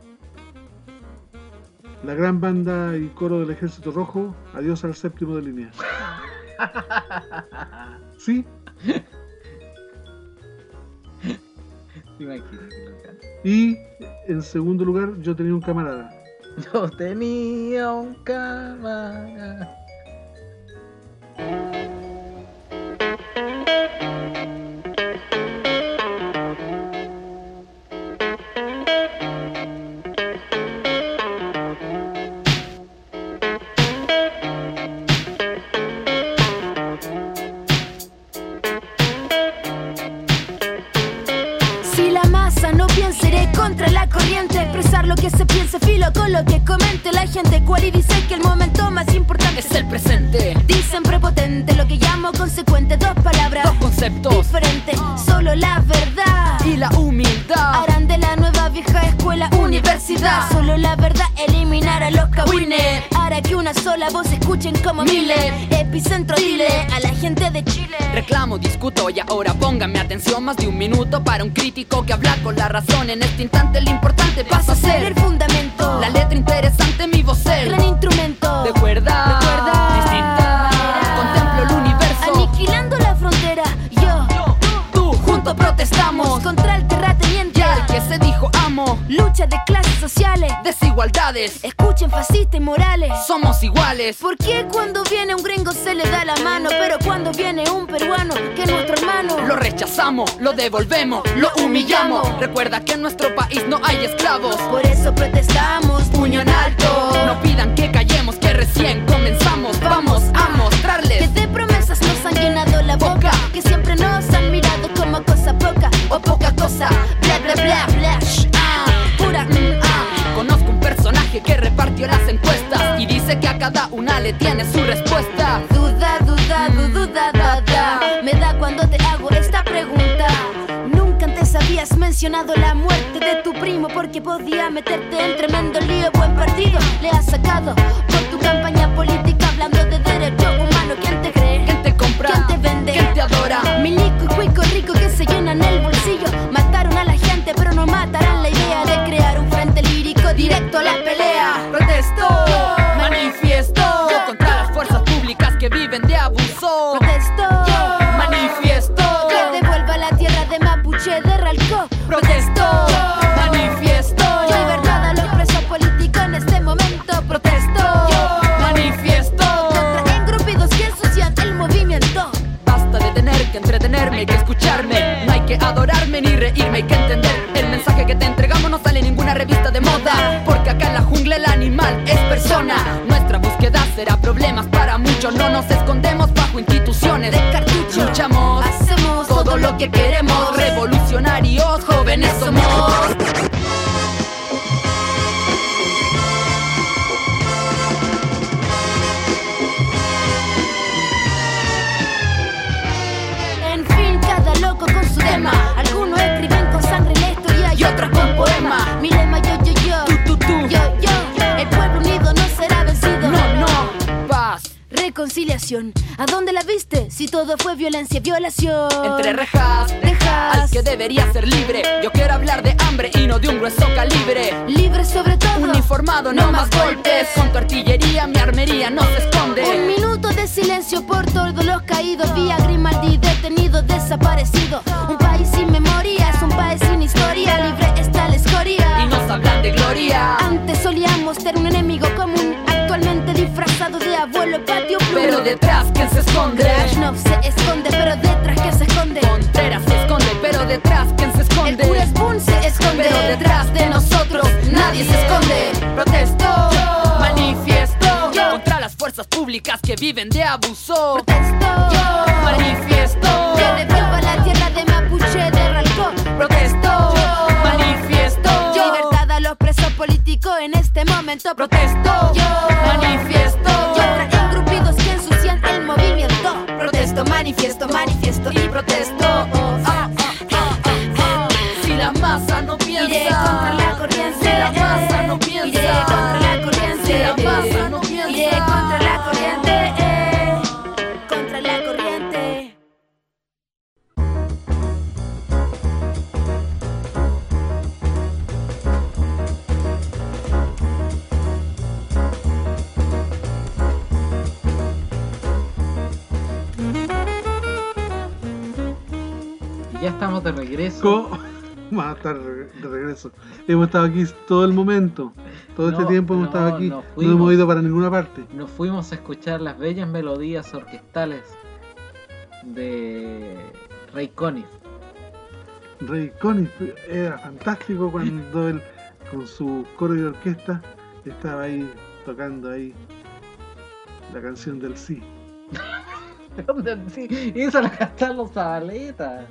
la gran banda y coro del Ejército Rojo, Adiós al séptimo de línea. ¿Sí? Imagínate que lo canta. Y en segundo lugar, Yo tenía un camarada. Yo tenía un camarada. Si la masa no piensa, iré contra la corriente. Expresar lo que se piense, filo con lo que comente la gente. Cual y dice que el momento más importante Es el presente, Dicen prepotente, lo que llamo consecuente. Dos palabras, dos conceptos diferentes, solo la verdad. y la humildad. Harán de la nueva vieja escuela universidad. Solo la verdad eliminará los cagüines. Hará que una sola voz escuchen como miles. Epicentro dile a la gente de Chile. Reclamo, discuto y ahora pónganme atención. Más de un minuto para un crítico que habla con la razón. En este instante lo importante pasa a ser El fundamento, la letra interesante, mi voz gran instrumento. de cuerda distinta. Contemplo el universo. Aniquilando la frontera, yo, Tú, juntos protestamos contra el terrateniente. y al que se dijo amo. Lucha de clases sociales, Desigualdades, escuchen fascistas y morales. somos iguales. ¿Por qué cuando viene un gringo se le da la mano? Pero cuando viene un peruano, que es nuestro hermano, Lo rechazamos, lo devolvemos, lo humillamos. Recuerda que en nuestro país no hay esclavos. por eso protestamos, Puño en alto, no pidan que callemos, que recién comenzamos. Vamos a que mostrarles de promesas nos han llenado la boca, que siempre nos han mirado como cosa poca o poca cosa. Bla bla bla bla, pura Conozco un personaje que repartió las encuestas y dice que a cada una le tiene su respuesta. Duda, da. Me da cuando te hago esta pregunta. Nunca antes habías mencionado la muerte de tu primo, porque podía meterte en tremendo lío. Buen partido le has sacado por tu campaña política, hablando de derecho humano. ¿Quién te cree? ¿Quién te compra? ¿Quién te vende? ¿Quién te adora? Milico y cuico rico que se llenan el bolsillo. Mataron a la gente, pero no matarán la idea de crear un frente lírico directo a la pelea. Protesto, manifiesto contra las fuerzas públicas que viven de abuso. Protesto, Manifiesto, que devuelva la tierra de Mapuche de Ralco. protesto, manifiesto, Libertad a los presos políticos en este momento. protesto, manifiesto. Contra engrupidos que ensucian el movimiento. Basta de tener que entretenerme, hay que escucharme. No hay que adorarme ni reírme, hay que entender. El mensaje que te entregamos no sale en ninguna revista de moda, porque acá en la jungla el animal es persona. Nuestra búsqueda será problemas para muchos, no nos escondemos que queremos. Revolucionarios, jóvenes somos. En fin, cada loco con su tema. Algunos escriben con sangre la historia y otros con poema. Mi lema yo, yo. El pueblo unido no será vencido. No, paz. Reconciliación, ¿a dónde la viste? Si todo fue violencia, violación. Entre rejas, Dejas al que debería ser libre. Yo quiero hablar de hambre y no de un grueso calibre. libre sobre todo. Uniformado, no más golpes. Con tu artillería, mi armería no se esconde. Un minuto de silencio por todos los caídos. Vía Grimaldi, detenido, desaparecido. Un país sin memoria, es un país sin historia. Libre está la escoria. Y nos hablan de gloria. Antes solíamos tener un enemigo común. Actualmente disfrazado de abuelo patio blue. Pero detrás, ¿quién se esconde? Krasnov se esconde, pero detrás que se esconde. Contreras se esconde, pero detrás, ¿quién se El esconde? cura Spoon se esconde, Pero detrás de nosotros nadie se esconde. Protesto, manifiesto contra las fuerzas públicas que viven de abuso. Protesto, Manifiesto, que devuelva la tierra de Mapuche de Ralco. protesto, manifiesto, Libertad a los presos políticos en este momento. protesto, manifiesto, Engrupidos que ensucian el movimiento. protesto, manifiesto y protesto. Si la masa no piensa, Iré contra la corriente. si la masa no piensa, Iré contra la corriente. si la masa no piensa, Iré contra la corriente. Contra la corriente. Y ya estamos de regreso. Vamos a estar de regreso. Hemos estado aquí todo el momento. Todo este No, tiempo hemos no, estado aquí. no No fuimos. hemos ido para ninguna parte. Nos fuimos a escuchar las bellas melodías orquestales de Ray Conniff. Ray Conniff era fantástico cuando él, con su coro de orquesta, estaba ahí tocando ahí la canción del sí. Sí, esa la cantaron los Zabaleta.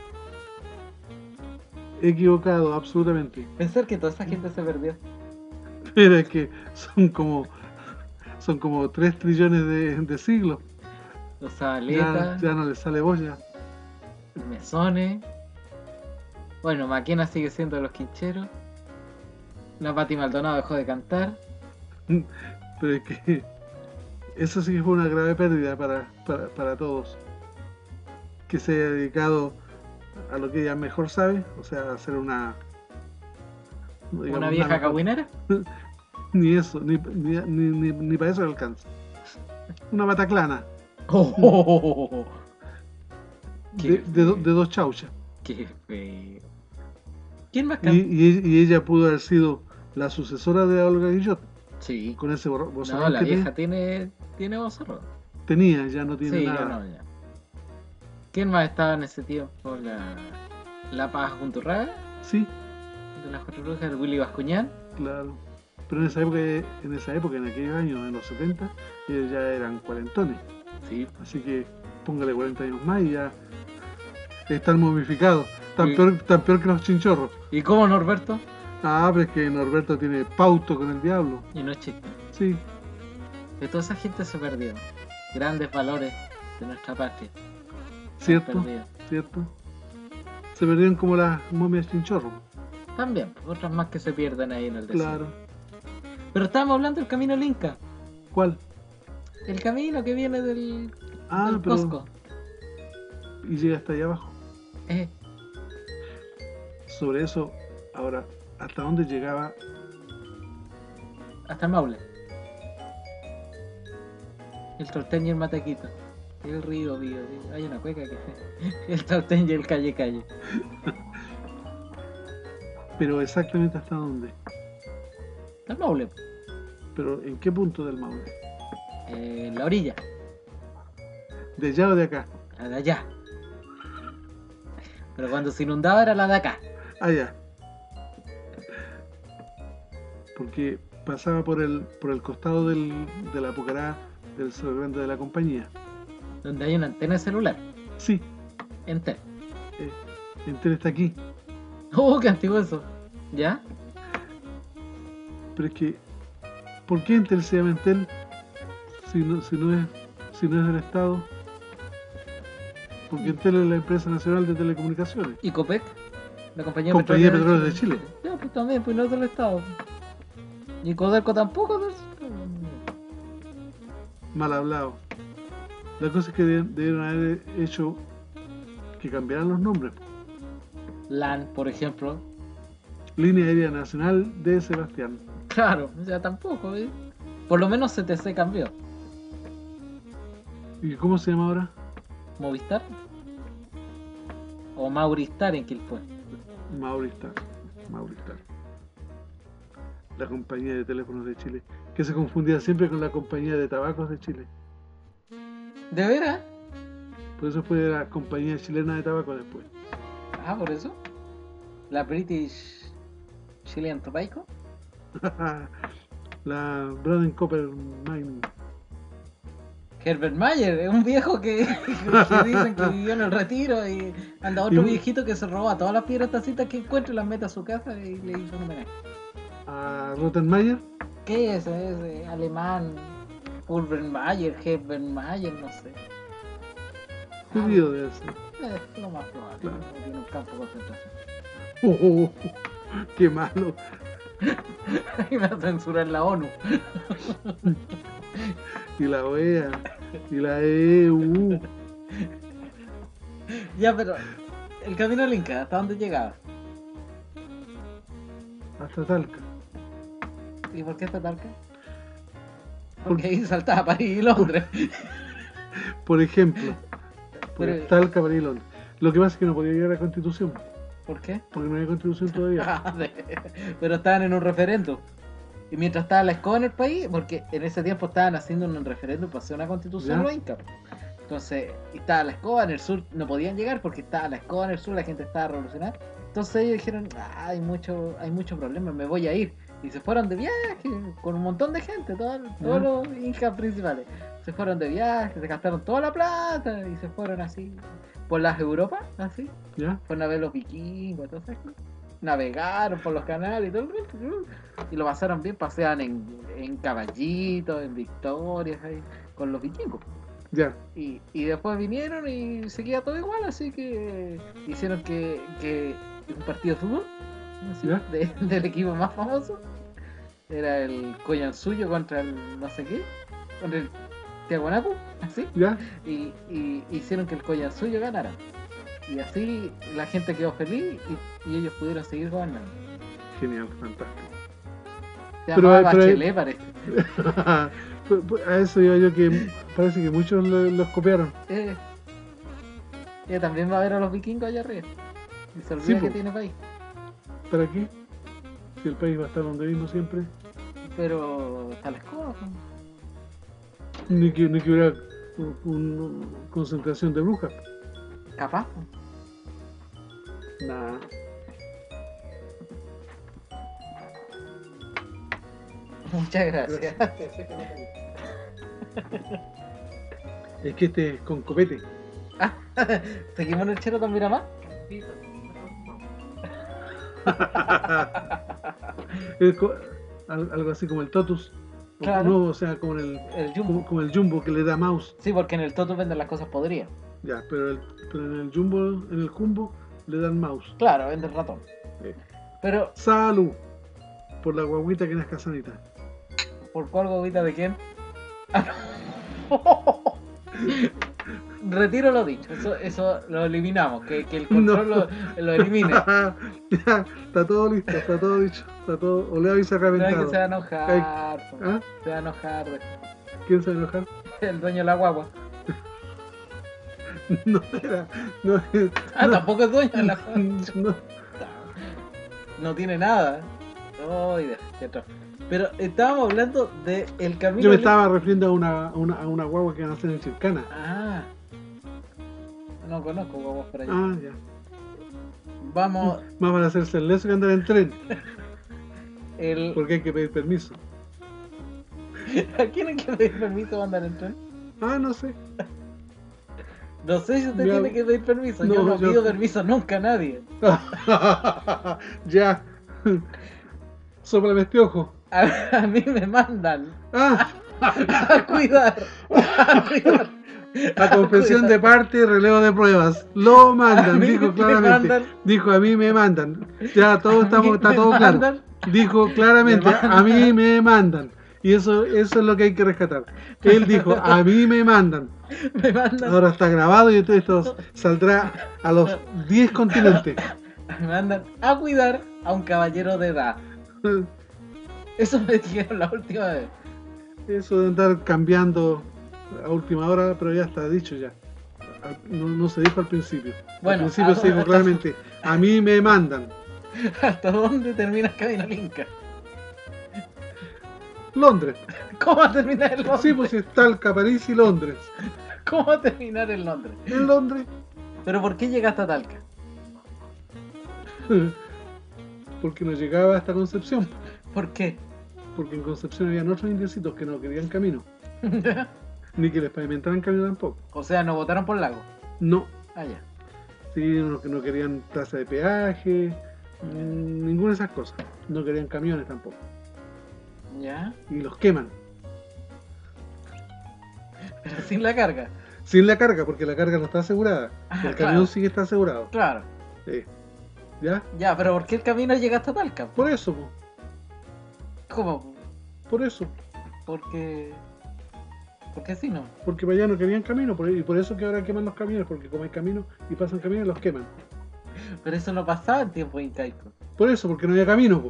Equivocado, absolutamente. Pensar que toda esa gente se perdió. Pero es que son como 3 trillones de siglos. Los Ya, Zabaleta, ya no les sale voz ya. Mesones. Bueno, Maquena sigue siendo de los Quincheros. La Pati Maldonado dejó de cantar. Pero es que eso sí que fue una grave pérdida para todos. Que se haya dedicado a lo que ella mejor sabe, o sea, hacer una... digamos, Una vieja cagüinera. Ni eso, ni para eso le alcanza. Una bataclana Oh, de 2 chauchas. qué feo. ¿Quién más canta? Y ella pudo haber sido la sucesora de Olga Guillot, Sí. con ese No, bozarrón la que vieja tiene vozarrón. tenía, ya no tiene Sí, nada. ya no, ya. ¿Quién más estaba en ese tiempo? La Paz Junturraga, Sí, de las Cuatro Brujas, el Willy Bascuñán. claro. Pero en esa época, en aquellos años, en los 70, ellos ya eran cuarentones. Sí. Así que póngale 40 años más y ya están momificados. Tan Sí. peor que los chinchorros. ¿Y cómo Norberto? Ah, pero es que Norberto tiene pauto con el diablo. Y no es chiste. Sí, Que toda esa gente se perdió. Grandes valores de nuestra patria. se han cierto, perdido. cierto. Se perdieron como las momias chinchorros. También, otras más que se pierden ahí en el desierto. Claro. Pero estábamos hablando del camino al Inca. ¿Cuál? El camino que viene del Ah, del pero... Cusco. Y llega hasta allá abajo. Eh, Sobre eso, ahora, ¿hasta dónde llegaba? hasta el Maule. El Torteño y el Matequito. El río, Bío. Hay una cueca que... El Torteño y el Calle Calle. Pero exactamente hasta dónde. Hasta el Maule. Pero ¿en qué punto del Maule? En la orilla. ¿De allá o de acá? La de allá. Pero cuando se inundaba era la de acá. Allá. Porque pasaba por el costado de la Apucará del Cerro Grande de la Compañía. Donde hay una antena celular. Sí, Entel. Entel está aquí. Qué antiguo eso. ¿Ya? Pero es que, ¿por qué Entel se llama Entel si no es del Estado? Porque Entel es la empresa nacional de telecomunicaciones. ¿Y Copec? La compañía Compañía de petrolera Petróleos de Chile. Ya, pues también, pues no es del Estado. Y Codelco tampoco. Mal hablado. La cosa es que debieron haber hecho que cambiaran los nombres. LAN, por ejemplo. Línea Aérea Nacional de Sebastián. Claro, o sea, tampoco. Por lo menos CTC cambió. ¿Y cómo se llama ahora? Movistar. O Mauristar en Quilpué. Mauristar. La compañía de teléfonos de Chile. Que se confundía siempre con la compañía de tabacos de Chile. ¿De veras? Por eso fue la compañía chilena de tabaco después. Ah, por eso. La British Chilean Tobacco. La Braden Copper Mining. Herbert Mayer, es un viejo que dicen que vivió en el retiro y anda otro viejito que se roba todas las piedras tacitas que encuentra y las mete a su casa y le hizo un homenaje. A Rottenmeier. ¿Qué es ese? Alemán. Herbert Mayer, no sé. Judío de eso. Lo más probable. Claro. No tiene un campo de concentración. Qué malo. Y me censuran la ONU. Y la OEA. Y la EU. Ya, pero el camino al Inca, ¿hasta dónde llegaba? Hasta Talca. ¿Y por qué hasta Talca? Porque ahí saltaba París y Londres. Por ejemplo. Por Pero- Talca, París y Londres. Lo que pasa es que no podía llegar a la Constitución. ¿Por qué? Porque no había Constitución todavía. Pero estaban en un referéndum. Y mientras estaba la escoba en el país, porque en ese tiempo estaban haciendo un referéndum para hacer una constitución ¿Ya? los incas. Entonces, estaba la escoba en el sur, no podían llegar porque estaba la escoba en el sur, la gente estaba revolucionada. Entonces ellos dijeron, hay mucho problema, me voy a ir. Y se fueron de viaje con un montón de gente, todos los incas principales. Se fueron de viaje, se gastaron toda la plata y se fueron así por las Europas, así. ¿Ya? Fueron a ver los vikingos, todo eso. Navegaron por los canales y todo el resto, y lo pasaron bien, paseaban en caballitos, en victorias ahí, con los vikingos. Ya. Y después vinieron y seguía todo igual, así que hicieron que un partido de fútbol así, ¿Ya? del equipo más famoso era el Coyansuyo contra el no sé qué, contra el Tiahuanacu, así, ¿Ya? y hicieron que el Coyansuyo ganara. Y así la gente quedó feliz y ellos pudieron seguir gobernando. Genial, fantástico. Se Pero- llamaba pero- Bachelet, parece. A eso iba yo, que parece que muchos los copiaron. Ella también va a ver a los vikingos allá arriba. Y se olvida Sí, que po. tiene país. ¿Para qué? Si el país va a estar donde mismo siempre. Pero está la escoba. po. Ni que hubiera una concentración de brujas. Capaz. po. Nah. Muchas gracias. Es que este es con copete. ¿Seguimos en el Chero con Miramar? Algo así como el Totus. Claro. No, o sea, como El Jumbo. como el Jumbo que le da mouse. Sí, porque en el Toto venden las cosas podridas. Ya, pero en el Jumbo, en el Jumbo, le dan mouse. Claro, venden ratón. Sí. Pero, Salud. Por la guaguita que nazca sanita. ¿por cuál bobita de quién? Retiro lo dicho, eso lo eliminamos, que el control No. lo elimine. Ya, está todo listo, está todo dicho. Está todo oleado y No es que sacramentado. se va a enojar, po. ¿Ah? Se va a enojar ¿Quién se va a enojar? el dueño de la guagua. No era. No, Tampoco es dueño de la guagua. no. No tiene nada. Ay, qué atroz. Pero estábamos hablando de el camino. Yo me estaba refiriendo a una guagua que van a hacer en Chilcana. Ah. No conozco guaguas por allá. Ah, ya. Vamos, Más van a hacerse el leso que andar en tren, el... porque hay que pedir permiso. ¿A quién hay que pedir permiso para andar en tren? Ah, no sé. No sé si usted Ya. tiene que pedir permiso. No, yo no yo- pido permiso nunca a nadie. Ya. Sóplame este ojo. A mí me mandan Ah, a cuidar. A cuidar. a confesión de cuidar. parte y relevo de pruebas. Lo A mandan, mí dijo me claramente. mandan. Dijo, a mí me mandan. Ya, A mí está me todo claro. mandan. Dijo claramente, Me mandan. a mí me mandan. Y eso es lo que hay que rescatar. Él dijo, a mí me mandan. Me mandan. Ahora está grabado y esto saldrá a los 10 continentes. Me mandan a cuidar a un caballero de edad. Eso me dijeron la última vez. Eso de andar cambiando a última hora, pero ya está dicho ya. No se dijo al principio. Bueno, al principio se dijo hasta- claramente, a mí me mandan. ¿Hasta dónde termina el camino al Inca? Londres. ¿Cómo va a terminar en Londres? Sí, pues está Talca, París y Londres. ¿Cómo va a terminar en Londres? En Londres, ¿Pero por qué llegaste a Talca? porque no llegaba hasta Concepción. ¿Por qué? Porque en Concepción habían otros indiecitos que no querían camino. Ni que les pavimentaran camino tampoco. O sea, no votaron por Lago. No. Ah, ya. Sí, que no querían tasa de peaje, ninguna de esas cosas. No querían camiones tampoco. Ya. Y los queman. Pero sin la carga. Sin la carga, porque la carga no está asegurada. Ah, El claro. camión sí que está asegurado. Claro. Sí. ¿Ya? Ya, pero ¿por qué el camino llegaste a Talca? Por eso, po. ¿Cómo? Por eso. Porque... ¿Por qué sí no? Porque para allá no querían camino. Y por eso que ahora queman los camiones. Porque como hay camino y pasan camiones, los queman. Pero eso no pasaba en tiempo incaico. Por eso, porque no había camino, po.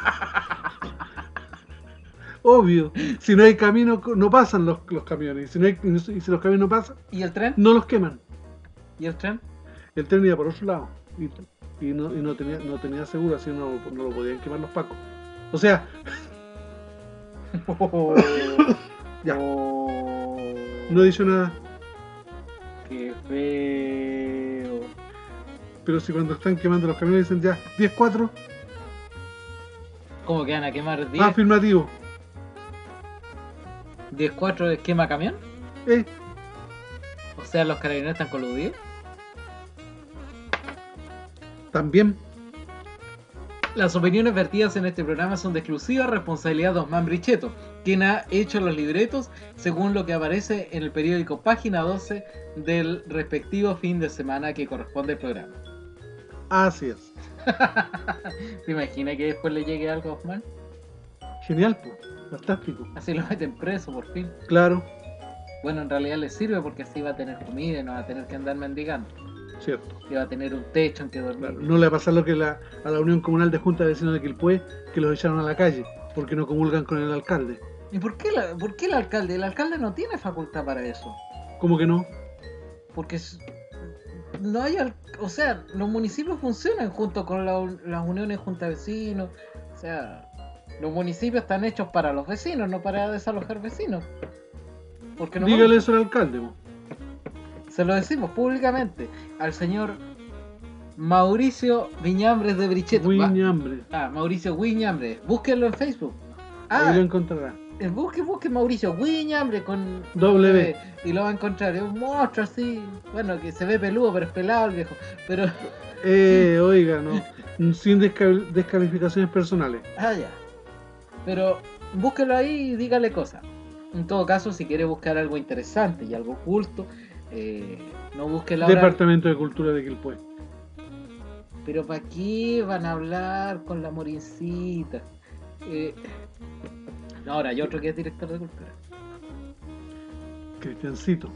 Obvio. Si no hay camino, no pasan los camiones. Y si los camiones no pasan, ¿Y el tren? no los queman. ¿Y el tren? El tren iba por otro lado. Y no tenía seguro, así no lo podían quemar los pacos. O sea, ya, no he dicho nada. ¡Qué feo! Pero si cuando están quemando los camiones dicen ya, 10-4, ¿Cómo que van a quemar 10? afirmativo. 10-4 de quema camión. Eh, O sea, los carabineros están coludidos. también. Las opiniones vertidas en este programa son de exclusiva responsabilidad de Osman Brichetto, quien ha hecho los libretos según lo que aparece en el periódico Página 12 del respectivo fin de semana que corresponde al programa. Así es. ¿Te imaginas que después le llegue algo a Osman? Genial, pues. Fantástico. Así lo meten preso por fin. Claro, Bueno, en realidad le sirve porque así va a tener comida y no va a tener que andar mendigando. cierto. Y va a tener un techo en que dormir. Claro, no le va a pasar lo que a la Unión Comunal de Junta de Vecinos de Quilpué, que los echaron a la calle, porque no comulgan con el alcalde. ¿Y por qué el alcalde? El alcalde no tiene facultad para eso. ¿Cómo que no? Porque no hay, o sea, los municipios funcionan junto con las uniones junta de vecinos. O sea, los municipios están hechos para los vecinos, no para desalojar vecinos. Porque no Dígale eso al alcalde, po. se lo decimos públicamente al señor Mauricio Viñambres de Brichetto. Guiñambre. Mauricio Viñambres. Búsquenlo en Facebook. Ahí lo encontrará. Busque Mauricio Viñambres con W. y lo va a encontrar. Es un monstruo así. Bueno, que se ve peludo, pero es pelado el viejo. Pero, Oiga, no. Sin descalificaciones personales. ya. Pero búsquelo ahí y dígale cosas. En todo caso, si quiere buscar algo interesante y algo oculto, no busque la hora. Departamento de Cultura de Quilpué. Pero ¿para qué van a hablar con la Morincita? No, ahora hay otro que es director de cultura. Cristiancito.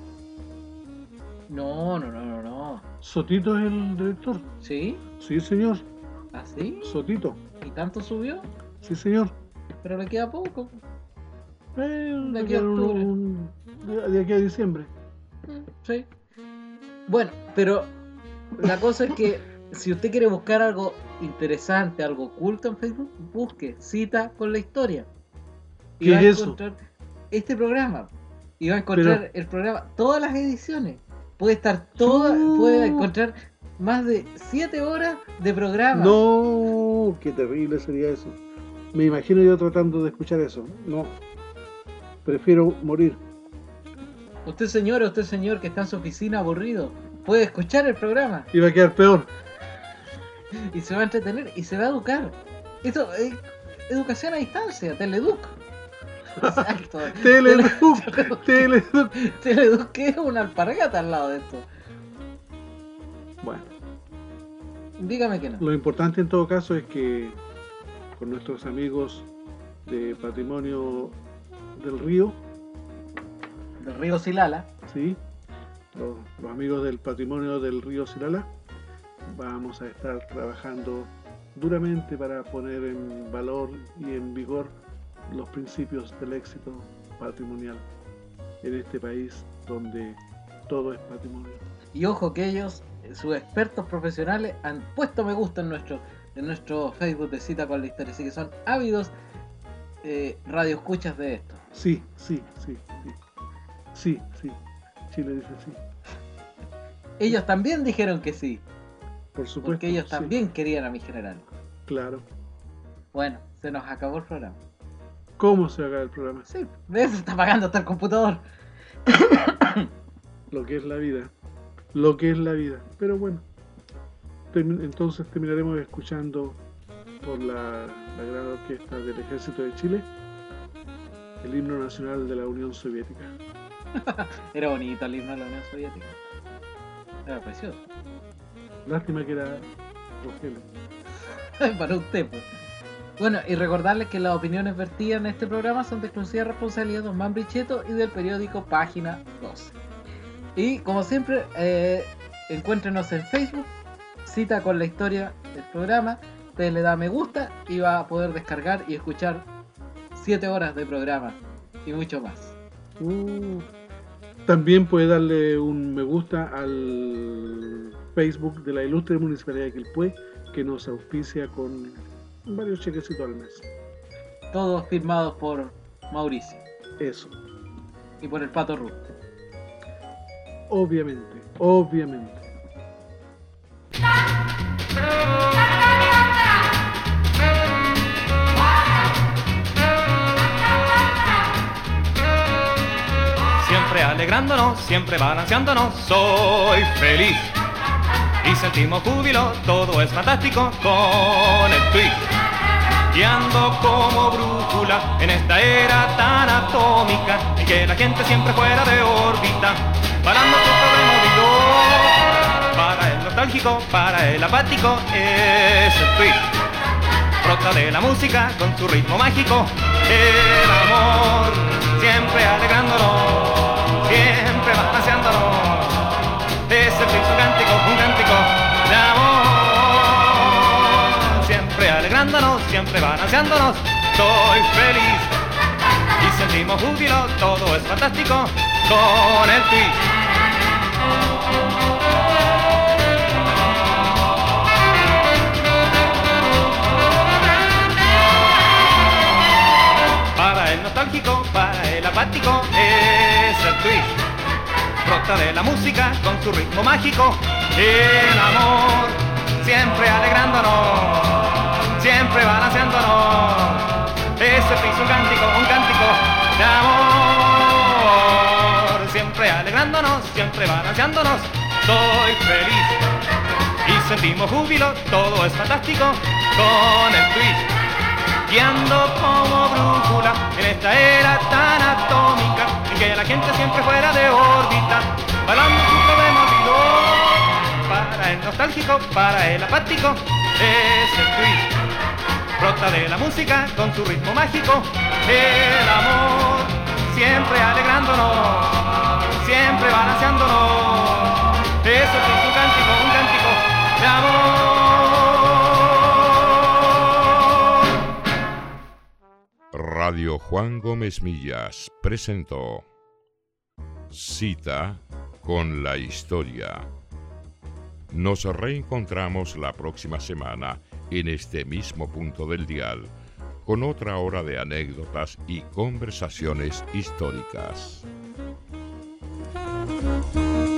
No. Sotito es el director. ¿Sí? Sí, señor. ¿Así? Sotito. ¿Y tanto subió? Sí, señor. Pero le queda poco. De aquí a octubre. de aquí a diciembre. Sí. Bueno, pero la cosa es que si usted quiere buscar algo interesante, algo oculto en Facebook, busque Cita con la Historia. Y ¿Qué va a es eso? encontrar este programa. Y va a encontrar el programa, todas las ediciones. Puede estar puede encontrar más de 7 horas de programa. No, qué terrible sería eso. Me imagino yo tratando de escuchar eso. No. Prefiero morir. Usted señor que está en su oficina aburrido, puede escuchar el programa Y va a quedar peor. y se va a entretener y se va a educar. Esto es educación a distancia, Teleduc. Exacto. Teleduc. Teleduc, que es una alpargata al lado de esto. Bueno, Dígame que no. lo importante en todo caso es que con nuestros amigos de Patrimonio del Río, Del río Silala. ¿sí? Los amigos del Patrimonio del Río Silala, vamos a estar trabajando duramente para poner en valor y en vigor los principios del éxito patrimonial en este país donde todo es patrimonio. Y ojo que ellos, sus expertos profesionales, han puesto me gusta en nuestro Facebook de Cita con la Historia. Así que son ávidos radioescuchas de esto. Sí. Chile dice sí. Ellos también dijeron que sí, Por supuesto. porque ellos sí. también querían a mi general. Claro. Bueno, se nos acabó el programa. ¿Cómo se haga el programa? Sí, ¿ves? Se está apagando hasta el computador. Lo que es la vida. Lo que es la vida. Pero bueno. Entonces terminaremos escuchando por la gran orquesta del Ejército de Chile el himno nacional de la Unión Soviética. Era bonito el himno de la Unión Soviética. Era precioso. Lástima que era Rogelio. Para usted, pues. Bueno, y recordarles que las opiniones vertidas en este programa son de exclusiva responsabilidad de Don Man Bricheto y del periódico Página 12. Y como siempre, encuéntrenos en Facebook, Cita con la Historia del programa. Usted le da me gusta y va a poder descargar y escuchar 7 horas de programa y mucho más. También puede darle un me gusta al Facebook de la Ilustre Municipalidad de Quilpué, que nos auspicia con varios chequecitos al mes. Todos firmados por Mauricio Eso, y por el Pato Ru. obviamente. Siempre alegrándonos, siempre balanceándonos, soy feliz. Y sentimos júbilo, todo es fantástico con el tweet. Guiando como brújula en esta era tan atómica, en que la gente siempre fuera de órbita, parando su problema olvidó. Para el nostálgico, para el apático, es el tweet. Brota de la música con su ritmo mágico, el amor, siempre alegrándonos, siempre balanceándonos. Es el tweet, un cántico de amor. Siempre alegrándonos, siempre balanceándonos, soy feliz. Y sentimos júbilo, todo es fantástico con el tweet. Para el nostálgico, para el apático, es el tweet. Brota de la música con su ritmo mágico, el amor, siempre alegrándonos, siempre balanceándonos. Ese piso un cántico de amor, siempre alegrándonos, siempre balanceándonos, soy feliz. Y sentimos júbilo, todo es fantástico con el tweet. Guiando como brújula en esta era tan atómica, en que la gente siempre fuera de órbita, balando su problema olvidó. Para el nostálgico, para el apático, es el tweet. Brota de la música con su ritmo mágico, el amor, siempre alegrándonos, siempre balanceándonos. Es el tweet, un cántico de amor. Radio Juan Gómez Millas presentó Cita con la Historia. Nos reencontramos la próxima semana en este mismo punto del dial con otra hora de anécdotas y conversaciones históricas.